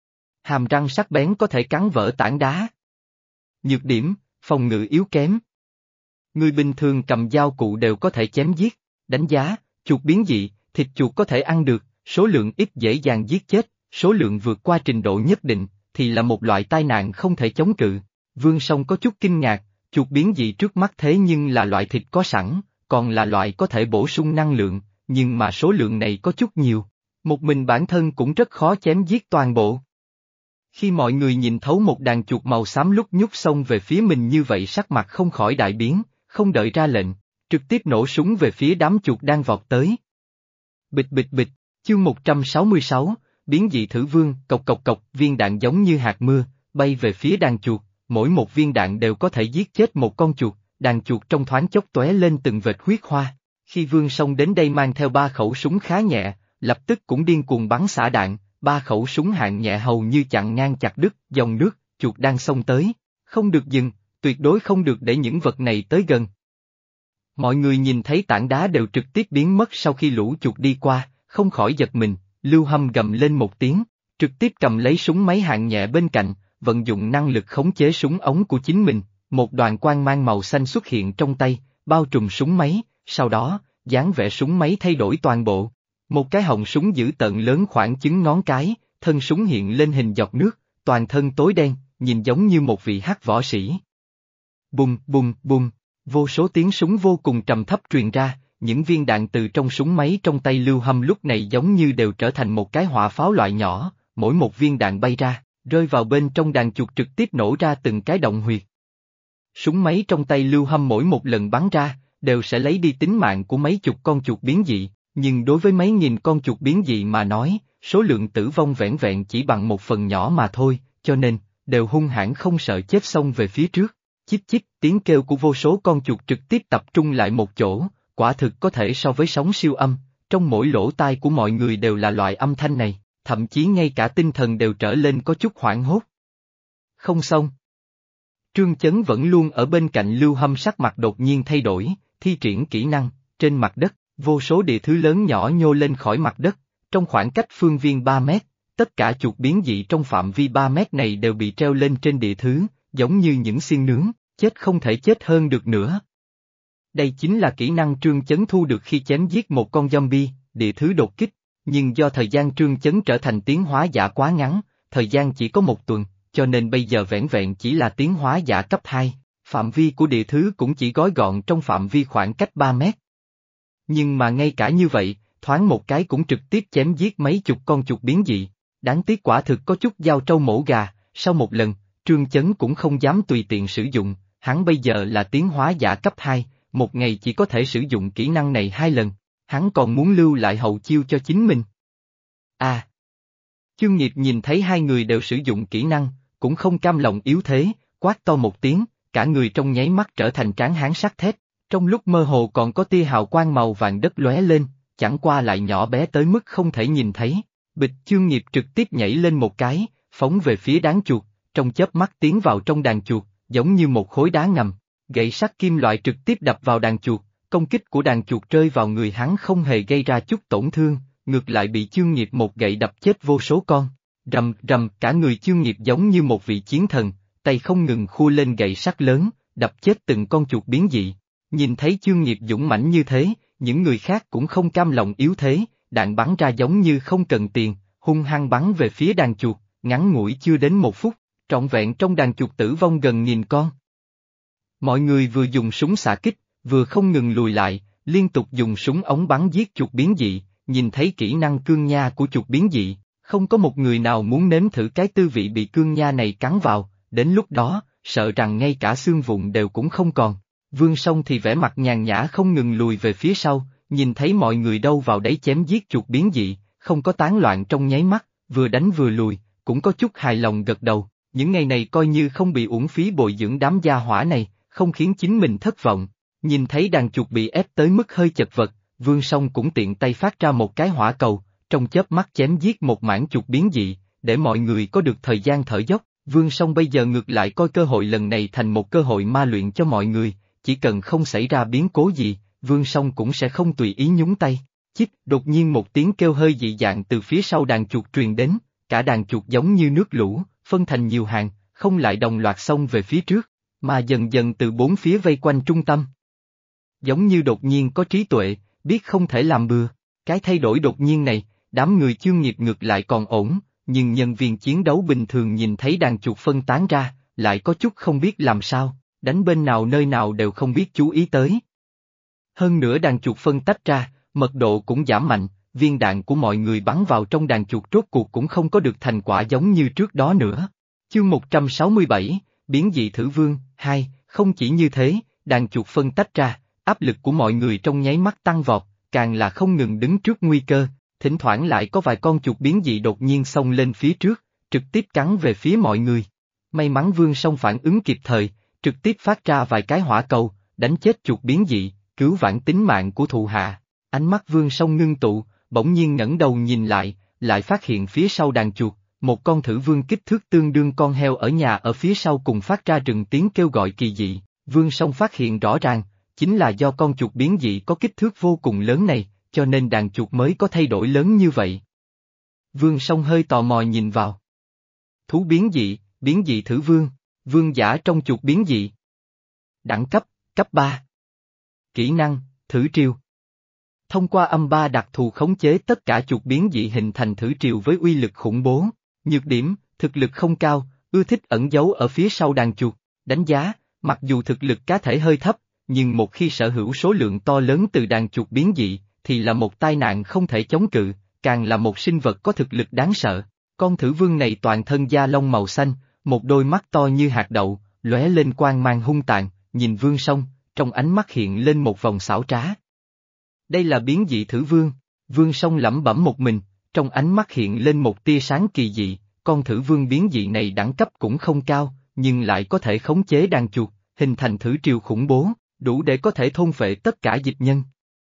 Hàm răng sắc bén có thể cắn vỡ tảng đá. Nhược điểm, phòng ngự yếu kém. Người bình thường cầm dao cụ đều có thể chém giết, đánh giá, chuột biến dị, thịt chuột có thể ăn được, số lượng ít dễ dàng giết chết, số lượng vượt qua trình độ nhất định, thì là một loại tai nạn không thể chống cự. Vương Song có chút kinh ngạc, chuột biến dị trước mắt thế nhưng là loại thịt có sẵn, còn là loại có thể bổ sung năng lượng, nhưng mà số lượng này có chút nhiều. Một mình bản thân cũng rất khó chém giết toàn bộ. Khi mọi người nhìn thấu một đàn chuột màu xám lúc nhúc xông về phía mình như vậy sắc mặt không khỏi đại biến, không đợi ra lệnh, trực tiếp nổ súng về phía đám chuột đang vọt tới. Bịch bịch bịch, chương một trăm sáu mươi sáu, biến dị thử vương, cộc cộc cộc, viên đạn giống như hạt mưa, bay về phía đàn chuột, mỗi một viên đạn đều có thể giết chết một con chuột, đàn chuột trong thoáng chốc tóe lên từng vệt huyết hoa. Khi Vương Song đến đây mang theo ba khẩu súng khá nhẹ, lập tức cũng điên cuồng bắn xả đạn, ba khẩu súng hạng nhẹ hầu như chặn ngang chặt đứt dòng nước, chuột đang xông tới, không được dừng, tuyệt đối không được để những vật này tới gần. Mọi người nhìn thấy tảng đá đều trực tiếp biến mất sau khi lũ chuột đi qua, không khỏi giật mình, Lưu Hâm gầm lên một tiếng, trực tiếp cầm lấy súng máy hạng nhẹ bên cạnh, vận dụng năng lực khống chế súng ống của chính mình, một đoàn quang mang màu xanh xuất hiện trong tay, bao trùm súng máy, sau đó, dáng vẻ súng máy thay đổi toàn bộ. Một cái họng súng dữ tợn lớn khoảng chừng ngón cái, thân súng hiện lên hình giọt nước, toàn thân tối đen, nhìn giống như một vị hắc võ sĩ. Bùng bùng bùng, vô số tiếng súng vô cùng trầm thấp truyền ra, những viên đạn từ trong súng máy trong tay Lưu Hâm lúc này giống như đều trở thành một cái hỏa pháo loại nhỏ, mỗi một viên đạn bay ra, rơi vào bên trong đàn chuột trực tiếp nổ ra từng cái động huyệt. Súng máy trong tay Lưu Hâm mỗi một lần bắn ra, đều sẽ lấy đi tính mạng của mấy chục con chuột biến dị, nhưng đối với mấy nghìn con chuột biến dị mà nói, số lượng tử vong vẻn vẹn chỉ bằng một phần nhỏ mà thôi, cho nên, đều hung hãn không sợ chết xông về phía trước. Chích chích, tiếng kêu của vô số con chuột trực tiếp tập trung lại một chỗ, quả thực có thể so với sóng siêu âm, trong mỗi lỗ tai của mọi người đều là loại âm thanh này, thậm chí ngay cả tinh thần đều trở lên có chút hoảng hốt. Không xong. Trương Chấn vẫn luôn ở bên cạnh Lưu Hâm sắc mặt đột nhiên thay đổi, thi triển kỹ năng, trên mặt đất, vô số địa thứ lớn nhỏ nhô lên khỏi mặt đất, trong khoảng cách phương viên ba mét, tất cả chuột biến dị trong phạm vi ba mét này đều bị treo lên trên địa thứ, giống như những xiên nướng, chết không thể chết hơn được nữa. Đây chính là kỹ năng Trương Chấn thu được khi chém giết một con zombie, địa thứ đột kích, nhưng do thời gian Trương Chấn trở thành tiến hóa giả quá ngắn, thời gian chỉ có một tuần, cho nên bây giờ vẻn vẹn chỉ là tiến hóa giả cấp hai, phạm vi của địa thứ cũng chỉ gói gọn trong phạm vi khoảng cách ba mét. Nhưng mà ngay cả như vậy, thoáng một cái cũng trực tiếp chém giết mấy chục con chuột biến dị, đáng tiếc quả thực có chút dao trâu mổ gà, sau một lần, Trương Chấn cũng không dám tùy tiện sử dụng, hắn bây giờ là tiến hóa giả cấp hai, một ngày chỉ có thể sử dụng kỹ năng này hai lần, hắn còn muốn lưu lại hậu chiêu cho chính mình. À! Chương Nghiệp nhìn thấy hai người đều sử dụng kỹ năng, cũng không cam lòng yếu thế, quát to một tiếng, cả người trong nháy mắt trở thành tráng hán sắt thép, trong lúc mơ hồ còn có tia hào quang màu vàng đất lóe lên, chẳng qua lại nhỏ bé tới mức không thể nhìn thấy. Bịch Chương Nghiệp trực tiếp nhảy lên một cái, phóng về phía đàn chuột, trong chớp mắt tiến vào trong đàn chuột, giống như một khối đá ngầm, gậy sắt kim loại trực tiếp đập vào đàn chuột, công kích của đàn chuột rơi vào người hắn không hề gây ra chút tổn thương, ngược lại bị Chương Nghiệp một gậy đập chết vô số con. Rầm rầm, cả người Chương Nghiệp giống như một vị chiến thần, tay không ngừng khua lên gậy sắt lớn, đập chết từng con chuột biến dị. Nhìn thấy Chương Nghiệp dũng mãnh như thế, những người khác cũng không cam lòng yếu thế, đạn bắn ra giống như không cần tiền, hung hăng bắn về phía đàn chuột, ngắn ngủi chưa đến một phút, trọn vẹn trong đàn chuột tử vong gần nghìn con. Mọi người vừa dùng súng xạ kích, vừa không ngừng lùi lại, liên tục dùng súng ống bắn giết chuột biến dị, nhìn thấy kỹ năng cương nha của chuột biến dị, không có một người nào muốn nếm thử cái tư vị bị cương nha này cắn vào, đến lúc đó, sợ rằng ngay cả xương vụn đều cũng không còn. Vương Song thì vẻ mặt nhàn nhã không ngừng lùi về phía sau, nhìn thấy mọi người đâu vào đấy chém giết chuột biến dị, không có tán loạn trong nháy mắt, vừa đánh vừa lùi, cũng có chút hài lòng gật đầu, những ngày này coi như không bị uổng phí bồi dưỡng đám gia hỏa này, không khiến chính mình thất vọng. Nhìn thấy đàn chuột bị ép tới mức hơi chật vật, Vương Song cũng tiện tay phát ra một cái hỏa cầu, trong chớp mắt chém giết một mảng chuột biến dị, để mọi người có được thời gian thở dốc. Vương Song bây giờ ngược lại coi cơ hội lần này thành một cơ hội ma luyện cho mọi người, chỉ cần không xảy ra biến cố gì, Vương Song cũng sẽ không tùy ý nhúng tay. Chích, đột nhiên một tiếng kêu hơi dị dạng từ phía sau đàn chuột truyền đến, cả đàn chuột giống như nước lũ, phân thành nhiều hàng, không lại đồng loạt xông về phía trước, mà dần dần từ bốn phía vây quanh trung tâm. Giống như đột nhiên có trí tuệ, biết không thể làm bừa, cái thay đổi đột nhiên này, đám người Chương Nghiệp ngược lại còn ổn, nhưng nhân viên chiến đấu bình thường nhìn thấy đàn chuột phân tán ra, lại có chút không biết làm sao, đánh bên nào nơi nào đều không biết chú ý tới. Hơn nữa đàn chuột phân tách ra, mật độ cũng giảm mạnh, viên đạn của mọi người bắn vào trong đàn chuột rốt cuộc cũng không có được thành quả giống như trước đó nữa. Chương một trăm sáu mươi bảy, Biến dị thử vương, hai, không chỉ như thế, đàn chuột phân tách ra, áp lực của mọi người trong nháy mắt tăng vọt, càng là không ngừng đứng trước nguy cơ, thỉnh thoảng lại có vài con chuột biến dị đột nhiên xông lên phía trước, trực tiếp cắn về phía mọi người. May mắn Vương Song phản ứng kịp thời, trực tiếp phát ra vài cái hỏa cầu, đánh chết chuột biến dị, cứu vãn tính mạng của thụ hạ. Ánh mắt Vương Song ngưng tụ, bỗng nhiên ngẩng đầu nhìn lại, lại phát hiện phía sau đàn chuột, một con thử vương kích thước tương đương con heo ở nhà ở phía sau cùng phát ra rừng tiếng kêu gọi kỳ dị. Vương Song phát hiện rõ ràng, chính là do con chuột biến dị có kích thước vô cùng lớn này, cho nên đàn chuột mới có thay đổi lớn như vậy. Vương Song hơi tò mò nhìn vào. Thú biến dị, biến dị thử vương, vương giả trong chuột biến dị. Đẳng cấp, cấp ba. Kỹ năng, thử triều. Thông qua âm ba đặc thù khống chế tất cả chuột biến dị hình thành thử triều với uy lực khủng bố. Nhược điểm, thực lực không cao, ưa thích ẩn giấu ở phía sau đàn chuột. Đánh giá, mặc dù thực lực cá thể hơi thấp, nhưng một khi sở hữu số lượng to lớn từ đàn chuột biến dị, thì là một tai nạn không thể chống cự, càng là một sinh vật có thực lực đáng sợ. Con thử vương này toàn thân da lông màu xanh, một đôi mắt to như hạt đậu, lóe lên quang mang hung tàn, nhìn Vương Song, trong ánh mắt hiện lên một vòng xảo trá. Đây là biến dị thử vương, Vương Song lẩm bẩm một mình, trong ánh mắt hiện lên một tia sáng kỳ dị, con thử vương biến dị này đẳng cấp cũng không cao, nhưng lại có thể khống chế đàn chuột, hình thành thử triều khủng bố, đủ để có thể thôn phệ tất cả dịch nhân.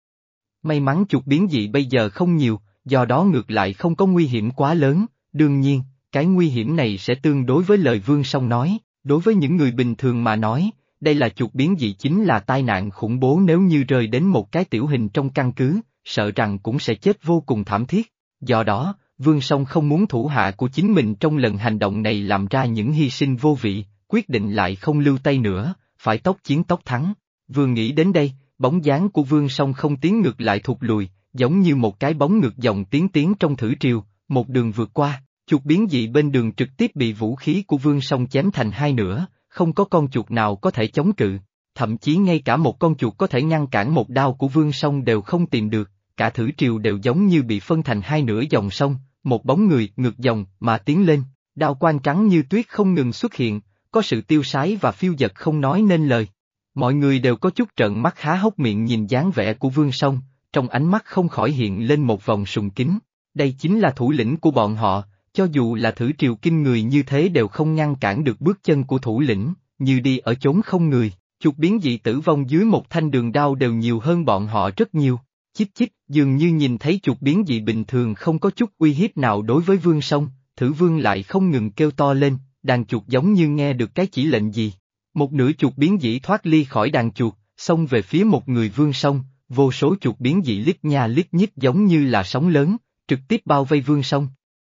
May mắn chuột biến dị bây giờ không nhiều, do đó ngược lại không có nguy hiểm quá lớn, đương nhiên, cái nguy hiểm này sẽ tương đối với lời Vương Song nói, đối với những người bình thường mà nói, đây là chuột biến dị chính là tai nạn khủng bố nếu như rơi đến một cái tiểu hình trong căn cứ, sợ rằng cũng sẽ chết vô cùng thảm thiết, do đó, Vương Song không muốn thủ hạ của chính mình trong lần hành động này làm ra những hy sinh vô vị, quyết định lại không lưu tay nữa, phải tốc chiến tốc thắng. Vừa nghĩ đến đây, bóng dáng của Vương Song không tiến ngược lại thụt lùi, giống như một cái bóng ngược dòng tiến tiến trong thử triều, một đường vượt qua, chuột biến dị bên đường trực tiếp bị vũ khí của Vương Song chém thành hai nửa, không có con chuột nào có thể chống cự, thậm chí ngay cả một con chuột có thể ngăn cản một đao của Vương Song đều không tìm được, cả thử triều đều giống như bị phân thành hai nửa dòng sông, một bóng người ngược dòng mà tiến lên, đao quang trắng như tuyết không ngừng xuất hiện, có sự tiêu sái và phiêu dật không nói nên lời. Mọi người đều có chút trợn mắt há hốc miệng nhìn dáng vẻ của Vương Song, trong ánh mắt không khỏi hiện lên một vòng sùng kính. Đây chính là thủ lĩnh của bọn họ, cho dù là thử triều kinh người như thế đều không ngăn cản được bước chân của thủ lĩnh, như đi ở chốn không người, chuột biến dị tử vong dưới một thanh đường đao đều nhiều hơn bọn họ rất nhiều. Chích chích, dường như nhìn thấy chuột biến dị bình thường không có chút uy hiếp nào đối với Vương Song, thử vương lại không ngừng kêu to lên, đàn chuột giống như nghe được cái chỉ lệnh gì. Một nửa chuột biến dị thoát ly khỏi đàn chuột, xông về phía một người Vương Song, vô số chuột biến dị liếc nha liếc nhích giống như là sóng lớn, trực tiếp bao vây Vương Song.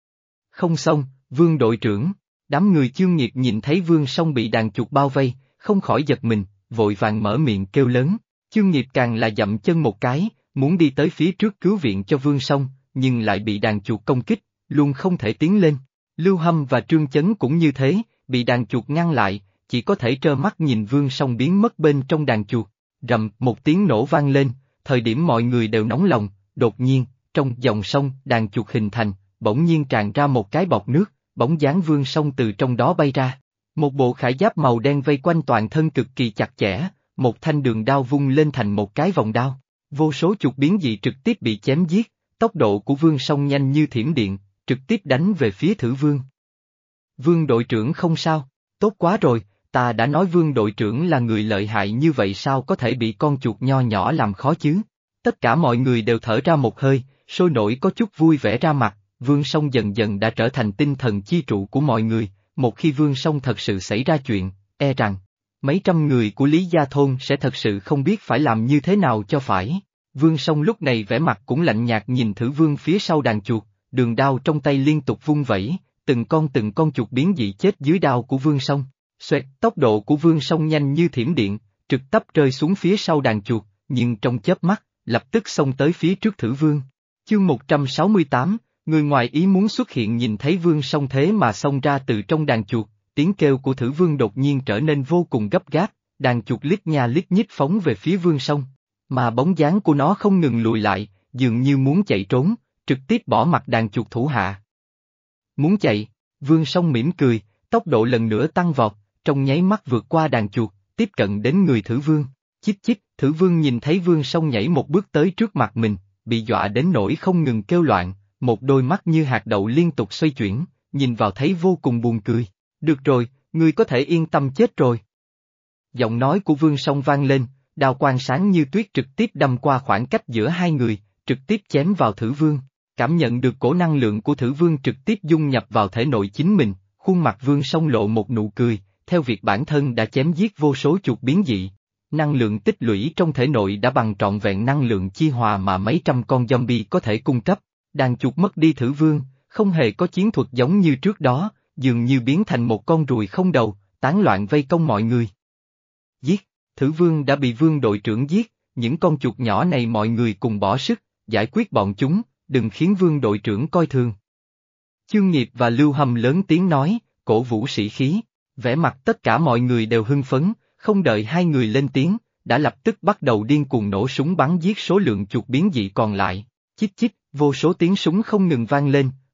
Không xong, Vương đội trưởng, đám người Chương Nghiệp nhìn thấy Vương Song bị đàn chuột bao vây, không khỏi giật mình, vội vàng mở miệng kêu lớn, Chương Nghiệp càng là dậm chân một cái, muốn đi tới phía trước cứu viện cho Vương Song, nhưng lại bị đàn chuột công kích, luôn không thể tiến lên. Lưu Hâm và Trương Chấn cũng như thế, bị đàn chuột ngăn lại, chỉ có thể trơ mắt nhìn Vương Song biến mất bên trong đàn chuột. Rầm, một tiếng nổ vang lên, thời điểm mọi người đều nóng lòng, đột nhiên, trong dòng sông, đàn chuột hình thành, bỗng nhiên tràn ra một cái bọt nước, bóng dáng Vương Song từ trong đó bay ra. Một bộ khải giáp màu đen vây quanh toàn thân cực kỳ chặt chẽ, một thanh đường đao vung lên thành một cái vòng đao. Vô số chuột biến dị trực tiếp bị chém giết, tốc độ của Vương Song nhanh như thiểm điện, trực tiếp đánh về phía thử vương. Vương đội trưởng không sao, tốt quá rồi, ta đã nói Vương đội trưởng là người lợi hại như vậy sao có thể bị con chuột nho nhỏ làm khó chứ? Tất cả mọi người đều thở ra một hơi, sôi nổi có chút vui vẻ ra mặt, Vương Song dần dần đã trở thành tinh thần chi trụ của mọi người, một khi Vương Song thật sự xảy ra chuyện, e rằng mấy trăm người của Lý Gia Thôn sẽ thật sự không biết phải làm như thế nào cho phải. Vương Song lúc này vẻ mặt cũng lạnh nhạt nhìn thử vương phía sau đàn chuột, đường đao trong tay liên tục vung vẩy, từng con từng con chuột biến dị chết dưới đao của Vương Song. Xoẹt, tốc độ của Vương Song nhanh như thiểm điện, trực tắp rơi xuống phía sau đàn chuột, nhưng trong chớp mắt, lập tức xông tới phía trước thử vương. Chương một trăm sáu mươi tám, người ngoài ý muốn xuất hiện nhìn thấy Vương Song thế mà xông ra từ trong đàn chuột. Tiếng kêu của thử vương đột nhiên trở nên vô cùng gấp gáp, đàn chuột liếc nha liếc nhích phóng về phía Vương Song, mà bóng dáng của nó không ngừng lùi lại, dường như muốn chạy trốn, trực tiếp bỏ mặc đàn chuột thủ hạ. Muốn chạy, Vương Song mỉm cười, tốc độ lần nữa tăng vọt, trong nháy mắt vượt qua đàn chuột, tiếp cận đến người thử vương. Chích chích, thử vương nhìn thấy Vương Song nhảy một bước tới trước mặt mình, bị dọa đến nỗi không ngừng kêu loạn, một đôi mắt như hạt đậu liên tục xoay chuyển, nhìn vào thấy vô cùng buồn cười. Được rồi, ngươi có thể yên tâm chết rồi. Giọng nói của Vương Song vang lên, đao quang sáng như tuyết trực tiếp đâm qua khoảng cách giữa hai người, trực tiếp chém vào thử vương. Cảm nhận được cổ năng lượng của thử vương trực tiếp dung nhập vào thể nội chính mình, khuôn mặt Vương Song lộ một nụ cười, theo việc bản thân đã chém giết vô số chuột biến dị. Năng lượng tích lũy trong thể nội đã bằng trọn vẹn năng lượng chi hòa mà mấy trăm con zombie có thể cung cấp. Đàn chuột mất đi thử vương, không hề có chiến thuật giống như trước đó, dường như biến thành một con ruồi không đầu, tán loạn vây công mọi người. Giết, thử vương đã bị Vương đội trưởng giết, những con chuột nhỏ này mọi người cùng bỏ sức, giải quyết bọn chúng, đừng khiến Vương đội trưởng coi thường. Chương Nghiệp và Lưu Hâm lớn tiếng nói, cổ vũ sĩ khí, vẻ mặt tất cả mọi người đều hưng phấn, không đợi hai người lên tiếng, đã lập tức bắt đầu điên cuồng nổ súng bắn giết số lượng chuột biến dị còn lại. Chích chích, vô số tiếng súng không ngừng vang lên,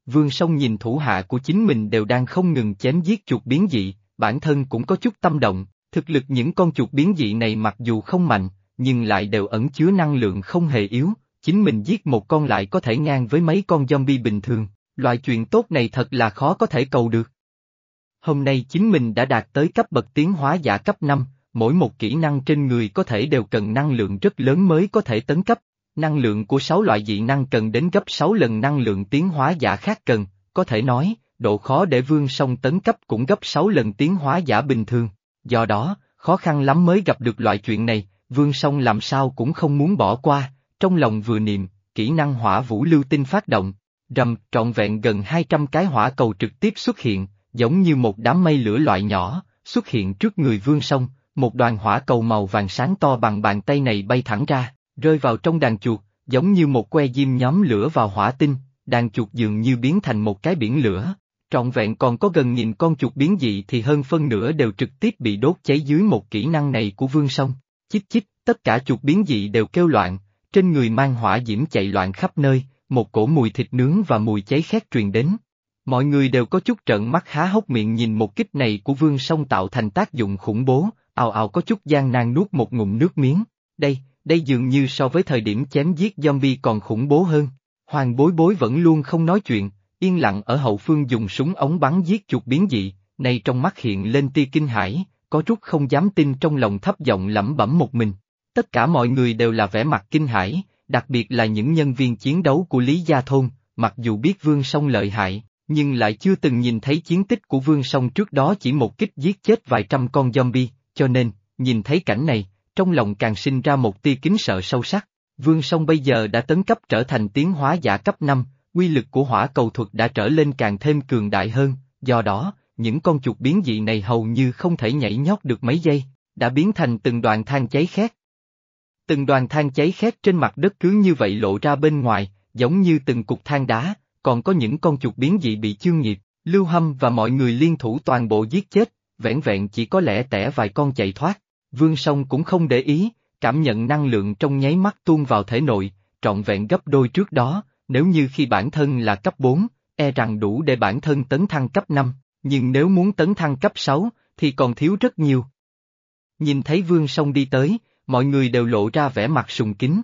Vương Song nhìn thủ hạ của chính mình đều đang không ngừng chém giết chuột biến dị, bản thân cũng có chút tâm động, thực lực những con chuột biến dị này mặc dù không mạnh, nhưng lại đều ẩn chứa năng lượng không hề yếu, chính mình giết một con lại có thể ngang với mấy con zombie bình thường, loại chuyện tốt này thật là khó có thể cầu được. Hôm nay chính mình đã đạt tới cấp bậc tiến hóa giả cấp năm, mỗi một kỹ năng trên người có thể đều cần năng lượng rất lớn mới có thể tấn cấp. Năng lượng của sáu loại dị năng cần đến gấp sáu lần năng lượng tiến hóa giả khác cần, có thể nói, độ khó để Vương Song tấn cấp cũng gấp sáu lần tiến hóa giả bình thường. Do đó, khó khăn lắm mới gặp được loại chuyện này, Vương Song làm sao cũng không muốn bỏ qua, trong lòng vừa niệm, kỹ năng hỏa vũ lưu tinh phát động, rầm, trọn vẹn gần hai trăm cái hỏa cầu trực tiếp xuất hiện, giống như một đám mây lửa loại nhỏ, xuất hiện trước người Vương Song, một đoàn hỏa cầu màu vàng sáng to bằng bàn tay này bay thẳng ra, rơi vào trong đàn chuột, giống như một que diêm nhóm lửa vào hỏa tinh, đàn chuột dường như biến thành một cái biển lửa. Trọn vẹn còn có gần nghìn con chuột biến dị thì hơn phân nửa đều trực tiếp bị đốt cháy dưới một kỹ năng này của Vương Song. Chích chích, tất cả chuột biến dị đều kêu loạn, trên người mang hỏa diễm chạy loạn khắp nơi, một cổ mùi thịt nướng và mùi cháy khét truyền đến. Mọi người đều có chút trợn mắt há hốc miệng nhìn một kích này của Vương Song tạo thành tác dụng khủng bố, ào ào có chút gian nan nuốt một ngụm nước miếng. Đây, đây dường như so với thời điểm chém giết zombie còn khủng bố hơn. Hoàng Bối Bối vẫn luôn không nói chuyện, yên lặng ở hậu phương dùng súng ống bắn giết chuột biến dị, nay trong mắt hiện lên tia kinh hãi, có chút không dám tin trong lòng thấp giọng lẩm bẩm một mình. Tất cả mọi người đều là vẻ mặt kinh hãi, đặc biệt là những nhân viên chiến đấu của Lý Gia Thôn, mặc dù biết Vương Song lợi hại, nhưng lại chưa từng nhìn thấy chiến tích của Vương Song trước đó chỉ một kích giết chết vài trăm con zombie, cho nên, nhìn thấy cảnh này, trong lòng càng sinh ra một tia kính sợ sâu sắc. Vương Song bây giờ đã tấn cấp trở thành tiến hóa giả cấp năm, uy lực của hỏa cầu thuật đã trở lên càng thêm cường đại hơn, do đó, những con chuột biến dị này hầu như không thể nhảy nhót được mấy giây, đã biến thành từng đoàn than cháy khét. Từng đoàn than cháy khét trên mặt đất cứ như vậy lộ ra bên ngoài, giống như từng cục than đá, còn có những con chuột biến dị bị chương nghiệp, Lưu Hâm và mọi người liên thủ toàn bộ giết chết, vẻn vẹn chỉ có lẽ tẻ vài con chạy thoát. Vương Song cũng không để ý, cảm nhận năng lượng trong nháy mắt tuôn vào thể nội, trọn vẹn gấp đôi trước đó, nếu như khi bản thân là cấp bốn, e rằng đủ để bản thân tấn thăng cấp năm, nhưng nếu muốn tấn thăng cấp sáu, thì còn thiếu rất nhiều. Nhìn thấy Vương Song đi tới, mọi người đều lộ ra vẻ mặt sùng kính.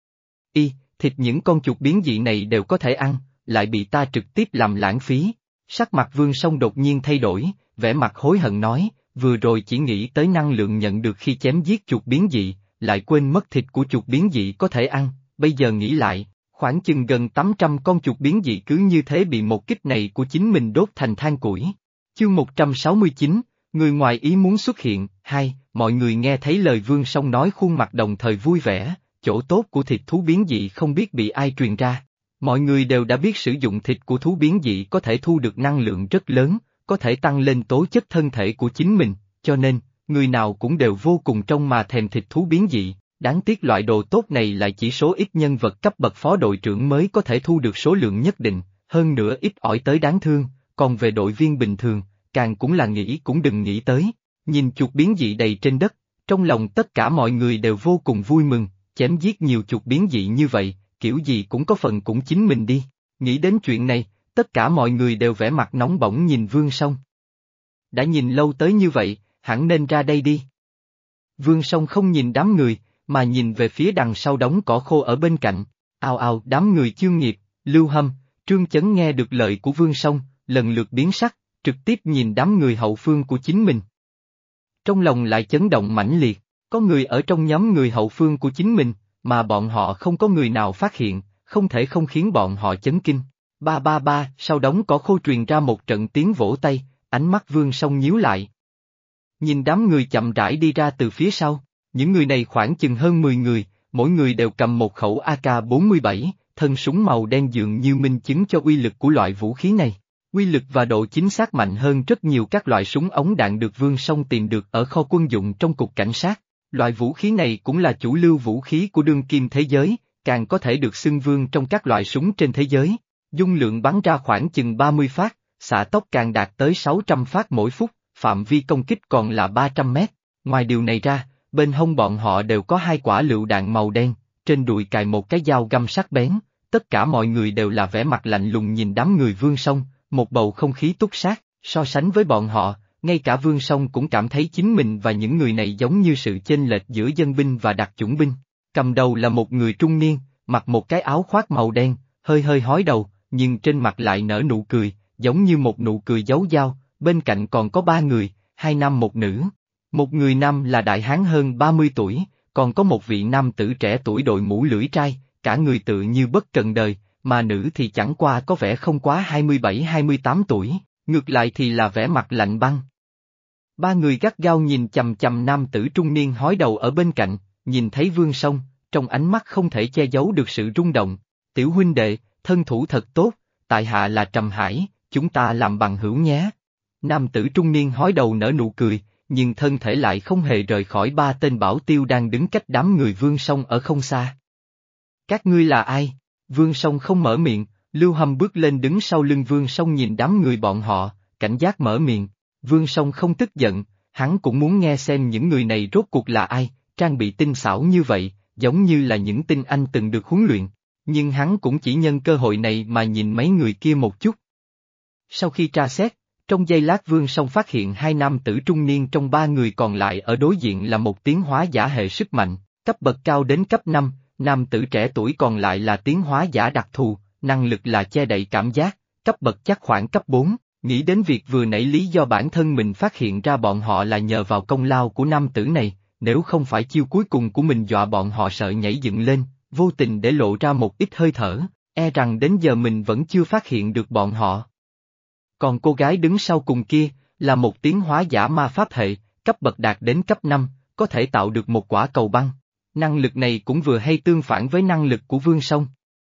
Y, thịt những con chuột biến dị này đều có thể ăn, lại bị ta trực tiếp làm lãng phí. Sắc mặt Vương Song đột nhiên thay đổi, vẻ mặt hối hận nói, vừa rồi chỉ nghĩ tới năng lượng nhận được khi chém giết chuột biến dị, lại quên mất thịt của chuột biến dị có thể ăn, bây giờ nghĩ lại, khoảng chừng gần tám trăm con chuột biến dị cứ như thế bị một kích này của chính mình đốt thành than củi. Chương một trăm sáu mươi chín, người ngoài ý muốn xuất hiện, hai, mọi người nghe thấy lời Vương Song nói khuôn mặt đồng thời vui vẻ, chỗ tốt của thịt thú biến dị không biết bị ai truyền ra. Mọi người đều đã biết sử dụng thịt của thú biến dị có thể thu được năng lượng rất lớn, có thể tăng lên tố chất thân thể của chính mình, cho nên, người nào cũng đều vô cùng trông mà thèm thịt thú biến dị, đáng tiếc loại đồ tốt này lại chỉ số ít nhân vật cấp bậc phó đội trưởng mới có thể thu được số lượng nhất định, hơn nữa ít ỏi tới đáng thương, còn về đội viên bình thường, càng cũng là nghĩ cũng đừng nghĩ tới. Nhìn chuột biến dị đầy trên đất, trong lòng tất cả mọi người đều vô cùng vui mừng, chém giết nhiều chuột biến dị như vậy, kiểu gì cũng có phần cũng chính mình đi. Nghĩ đến chuyện này, tất cả mọi người đều vẻ mặt nóng bỏng nhìn Vương Song. Đã nhìn lâu tới như vậy, hẳn nên ra đây đi. Vương Song không nhìn đám người, mà nhìn về phía đằng sau đống cỏ khô ở bên cạnh. Ào ào đám người Chương Nghiệp, Lưu Hâm, Trương Chấn nghe được lời của Vương Song, lần lượt biến sắc, trực tiếp nhìn đám người hậu phương của chính mình. Trong lòng lại chấn động mãnh liệt, có người ở trong nhóm người hậu phương của chính mình, mà bọn họ không có người nào phát hiện, không thể không khiến bọn họ chấn kinh. Ba ba ba, sau đống cỏ khô truyền ra một trận tiếng vỗ tay, ánh mắt Vương Song nhíu lại. Nhìn đám người chậm rãi đi ra từ phía sau, những người này khoảng chừng hơn mười người, mỗi người đều cầm một khẩu A K bốn mươi bảy, thân súng màu đen dường như minh chứng cho uy lực của loại vũ khí này. Uy lực và độ chính xác mạnh hơn rất nhiều các loại súng ống đạn được Vương Song tìm được ở kho quân dụng trong cục cảnh sát. Loại vũ khí này cũng là chủ lưu vũ khí của đương kim thế giới, càng có thể được xưng vương trong các loại súng trên thế giới. Dung lượng bắn ra khoảng chừng ba mươi phát, xạ tốc càng đạt tới sáu trăm phát mỗi phút, phạm vi công kích còn là ba trăm mét. Ngoài điều này ra, bên hông bọn họ đều có hai quả lựu đạn màu đen, trên đùi cài một cái dao găm sắc bén, tất cả mọi người đều là vẻ mặt lạnh lùng nhìn đám người Vương Song, một bầu không khí túc sát, so sánh với bọn họ, ngay cả Vương Song cũng cảm thấy chính mình và những người này giống như sự chênh lệch giữa dân binh và đặc chủng binh. Cầm đầu là một người trung niên, mặc một cái áo khoác màu đen, hơi hơi hói đầu, nhưng trên mặt lại nở nụ cười, giống như một nụ cười giấu dao, bên cạnh còn có ba người, hai nam một nữ. Một người nam là đại hán hơn ba mươi tuổi, còn có một vị nam tử trẻ tuổi đội mũ lưỡi trai, cả người tự như bất cần đời, mà nữ thì chẳng qua có vẻ không quá hai mươi bảy hai mươi tám tuổi, ngược lại thì là vẻ mặt lạnh băng. Ba người gắt gao nhìn chằm chằm nam tử trung niên hói đầu ở bên cạnh, nhìn thấy Vương Song, trong ánh mắt không thể che giấu được sự rung động. Tiểu huynh đệ, thân thủ thật tốt, tại hạ là Trầm Hải, chúng ta làm bằng hữu nhé. Nam tử trung niên hói đầu nở nụ cười, nhưng thân thể lại không hề rời khỏi ba tên bảo tiêu đang đứng cách đám người Vương Song ở không xa. Các ngươi là ai? Vương Song không mở miệng, Lưu Hâm bước lên đứng sau lưng Vương Song nhìn đám người bọn họ, cảnh giác mở miệng. Vương Song không tức giận, hắn cũng muốn nghe xem những người này rốt cuộc là ai, trang bị tinh xảo như vậy, giống như là những tinh anh từng được huấn luyện, nhưng hắn cũng chỉ nhân cơ hội này mà nhìn mấy người kia một chút. Sau khi tra xét, trong giây lát Vương Song phát hiện hai nam tử trung niên trong ba người còn lại ở đối diện là một tiến hóa giả hệ sức mạnh, cấp bậc cao đến cấp năm, nam tử trẻ tuổi còn lại là tiến hóa giả đặc thù, năng lực là che đậy cảm giác, cấp bậc chắc khoảng cấp bốn. Nghĩ đến việc vừa nãy lý do bản thân mình phát hiện ra bọn họ là nhờ vào công lao của nam tử này, nếu không phải chiêu cuối cùng của mình dọa bọn họ sợ nhảy dựng lên, vô tình để lộ ra một ít hơi thở, e rằng đến giờ mình vẫn chưa phát hiện được bọn họ. Còn cô gái đứng sau cùng kia, là một tiến hóa giả ma pháp hệ, cấp bậc đạt đến cấp năm, có thể tạo được một quả cầu băng. Năng lực này cũng vừa hay tương phản với năng lực của Vương Song.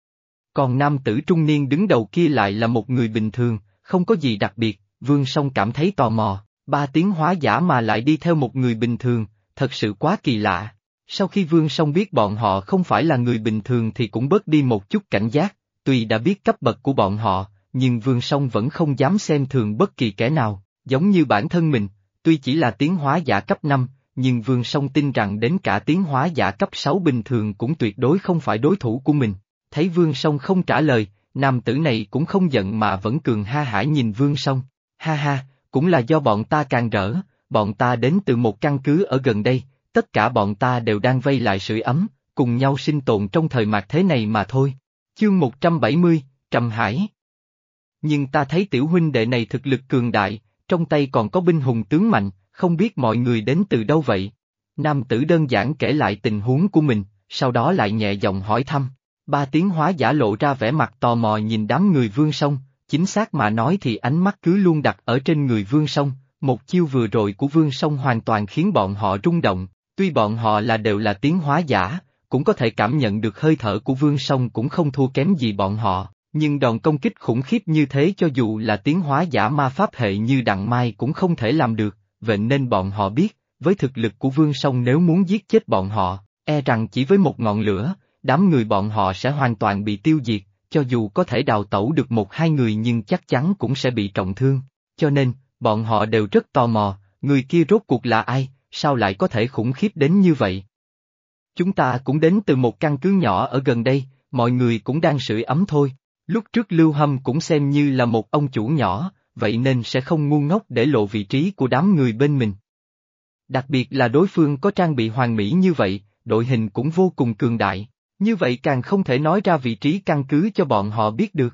Còn nam tử trung niên đứng đầu kia lại là một người bình thường, không có gì đặc biệt, Vương Song cảm thấy tò mò, ba tiến hóa giả mà lại đi theo một người bình thường, thật sự quá kỳ lạ. Sau khi Vương Song biết bọn họ không phải là người bình thường thì cũng bớt đi một chút cảnh giác, tuy đã biết cấp bậc của bọn họ, nhưng Vương Song vẫn không dám xem thường bất kỳ kẻ nào, giống như bản thân mình, tuy chỉ là tiến hóa giả cấp năm, nhưng Vương Song tin rằng đến cả tiến hóa giả cấp sáu bình thường cũng tuyệt đối không phải đối thủ của mình. Thấy Vương Song không trả lời, nam tử này cũng không giận mà vẫn cường ha hả nhìn Vương Song, ha ha, cũng là do bọn ta càng rỡ, bọn ta đến từ một căn cứ ở gần đây, tất cả bọn ta đều đang vây lại sưởi ấm, cùng nhau sinh tồn trong thời mạt thế này mà thôi. Chương một trăm bảy mươi, Trầm Hải. Nhưng ta thấy tiểu huynh đệ này thực lực cường đại, trong tay còn có binh hùng tướng mạnh, không biết mọi người đến từ đâu vậy? Nam tử đơn giản kể lại tình huống của mình, sau đó lại nhẹ giọng hỏi thăm. Ba tiến hóa giả lộ ra vẻ mặt tò mò nhìn đám người Vương Song, chính xác mà nói thì ánh mắt cứ luôn đặt ở trên người Vương Song, một chiêu vừa rồi của Vương Song hoàn toàn khiến bọn họ rung động, tuy bọn họ là đều là tiến hóa giả, cũng có thể cảm nhận được hơi thở của Vương Song cũng không thua kém gì bọn họ, nhưng đòn công kích khủng khiếp như thế cho dù là tiến hóa giả ma pháp hệ như Đặng Mai cũng không thể làm được, vậy nên bọn họ biết, với thực lực của Vương Song nếu muốn giết chết bọn họ, e rằng chỉ với một ngọn lửa, đám người bọn họ sẽ hoàn toàn bị tiêu diệt, cho dù có thể đào tẩu được một hai người nhưng chắc chắn cũng sẽ bị trọng thương, cho nên, bọn họ đều rất tò mò, người kia rốt cuộc là ai, sao lại có thể khủng khiếp đến như vậy? Chúng ta cũng đến từ một căn cứ nhỏ ở gần đây, mọi người cũng đang sưởi ấm thôi, lúc trước Lưu Hâm cũng xem như là một ông chủ nhỏ, vậy nên sẽ không ngu ngốc để lộ vị trí của đám người bên mình. Đặc biệt là đối phương có trang bị hoàn mỹ như vậy, đội hình cũng vô cùng cường đại. Như vậy càng không thể nói ra vị trí căn cứ cho bọn họ biết được.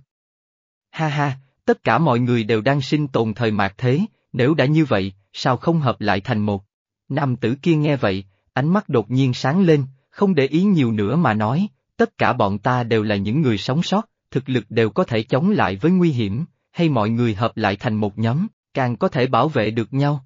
Ha ha, tất cả mọi người đều đang sinh tồn thời mạt thế, nếu đã như vậy, sao không hợp lại thành một? Nam tử kia nghe vậy, ánh mắt đột nhiên sáng lên, không để ý nhiều nữa mà nói, tất cả bọn ta đều là những người sống sót, thực lực đều có thể chống lại với nguy hiểm, hay mọi người hợp lại thành một nhóm, càng có thể bảo vệ được nhau.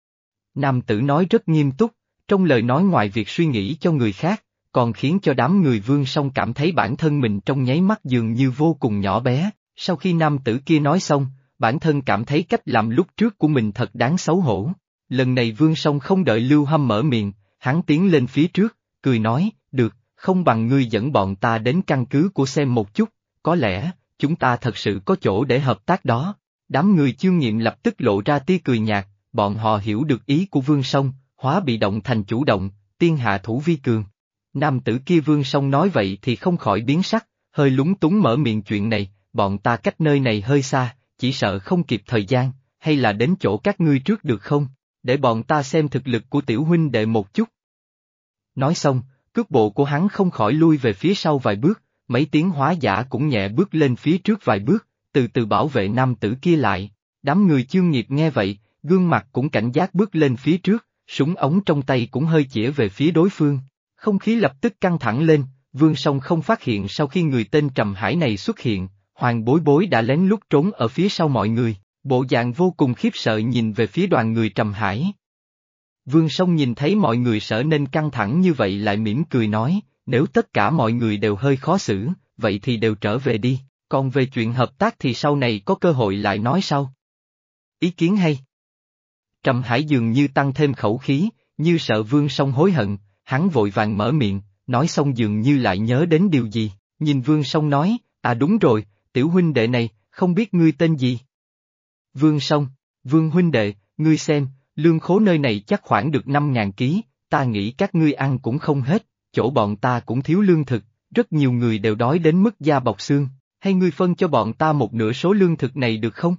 Nam tử nói rất nghiêm túc, trong lời nói ngoài việc suy nghĩ cho người khác, còn khiến cho đám người Vương Song cảm thấy bản thân mình trong nháy mắt dường như vô cùng nhỏ bé. Sau khi nam tử kia nói xong, bản thân cảm thấy cách làm lúc trước của mình thật đáng xấu hổ. Lần này Vương Song không đợi Lưu Hâm mở miệng, hắn tiến lên phía trước, cười nói, được, không bằng ngươi dẫn bọn ta đến căn cứ của xem một chút, có lẽ, chúng ta thật sự có chỗ để hợp tác đó. Đám người Chương Nhiệm lập tức lộ ra tia cười nhạt, bọn họ hiểu được ý của Vương Song, hóa bị động thành chủ động, tiên hạ thủ vi cường. Nam tử kia Vương Song nói vậy thì không khỏi biến sắc, hơi lúng túng mở miệng chuyện này, bọn ta cách nơi này hơi xa, chỉ sợ không kịp thời gian, hay là đến chỗ các ngươi trước được không, để bọn ta xem thực lực của tiểu huynh đệ một chút. Nói xong, cước bộ của hắn không khỏi lui về phía sau vài bước, mấy tiếng hóa giả cũng nhẹ bước lên phía trước vài bước, từ từ bảo vệ nam tử kia lại. Đám người Chương Nghiệp nghe vậy, gương mặt cũng cảnh giác bước lên phía trước, súng ống trong tay cũng hơi chĩa về phía đối phương. Không khí lập tức căng thẳng lên, Vương Song không phát hiện sau khi người tên Trầm Hải này xuất hiện, Hoàng Bối Bối đã lén lút trốn ở phía sau mọi người, bộ dạng vô cùng khiếp sợ nhìn về phía đoàn người Trầm Hải. Vương Song nhìn thấy mọi người trở nên căng thẳng như vậy lại mỉm cười nói, nếu tất cả mọi người đều hơi khó xử, vậy thì đều trở về đi, còn về chuyện hợp tác thì sau này có cơ hội lại nói sau. Ý kiến hay. Trầm Hải dường như tăng thêm khẩu khí, như sợ Vương Song hối hận, hắn vội vàng mở miệng, nói xong dường như lại nhớ đến điều gì, nhìn Vương Song nói, à đúng rồi, tiểu huynh đệ này, không biết ngươi tên gì? Vương Song, Vương huynh đệ, ngươi xem, lương khố nơi này chắc khoảng được năm ngàn ký, ta nghĩ các ngươi ăn cũng không hết, chỗ bọn ta cũng thiếu lương thực, rất nhiều người đều đói đến mức da bọc xương, hay ngươi phân cho bọn ta một nửa số lương thực này được không?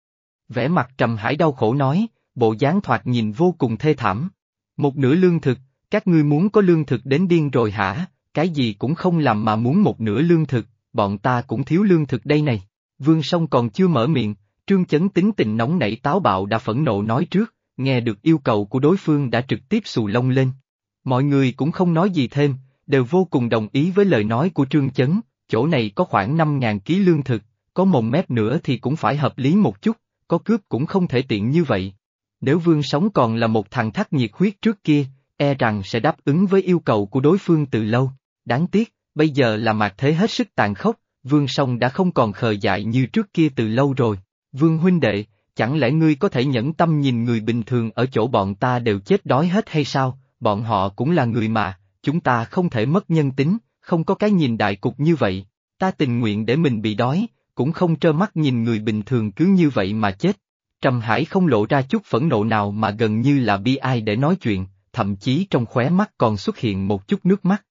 Vẻ mặt Trầm Hải đau khổ nói, bộ dáng thoạt nhìn vô cùng thê thảm. Một nửa lương thực, các ngươi muốn có lương thực đến điên rồi hả, cái gì cũng không làm mà muốn một nửa lương thực, bọn ta cũng thiếu lương thực đây này. Vương Song còn chưa mở miệng, Trương Chấn tính tình nóng nảy táo bạo đã phẫn nộ nói trước, nghe được yêu cầu của đối phương đã trực tiếp xù lông lên. Mọi người cũng không nói gì thêm, đều vô cùng đồng ý với lời nói của Trương Chấn, chỗ này có khoảng năm ngàn ký lương thực, có mồm mép nữa thì cũng phải hợp lý một chút, có cướp cũng không thể tiện như vậy. Nếu Vương Sóng còn là một thằng thắt nhiệt huyết trước kia, e rằng sẽ đáp ứng với yêu cầu của đối phương từ lâu. Đáng tiếc, bây giờ là mạt thế hết sức tàn khốc, Vương Song đã không còn khờ dại như trước kia từ lâu rồi. Vương huynh đệ, chẳng lẽ ngươi có thể nhẫn tâm nhìn người bình thường ở chỗ bọn ta đều chết đói hết hay sao? Bọn họ cũng là người mà, chúng ta không thể mất nhân tính, không có cái nhìn đại cục như vậy. Ta tình nguyện để mình bị đói, cũng không trơ mắt nhìn người bình thường cứ như vậy mà chết. Trầm Hải không lộ ra chút phẫn nộ nào mà gần như là bi ai để nói chuyện, thậm chí trong khóe mắt còn xuất hiện một chút nước mắt.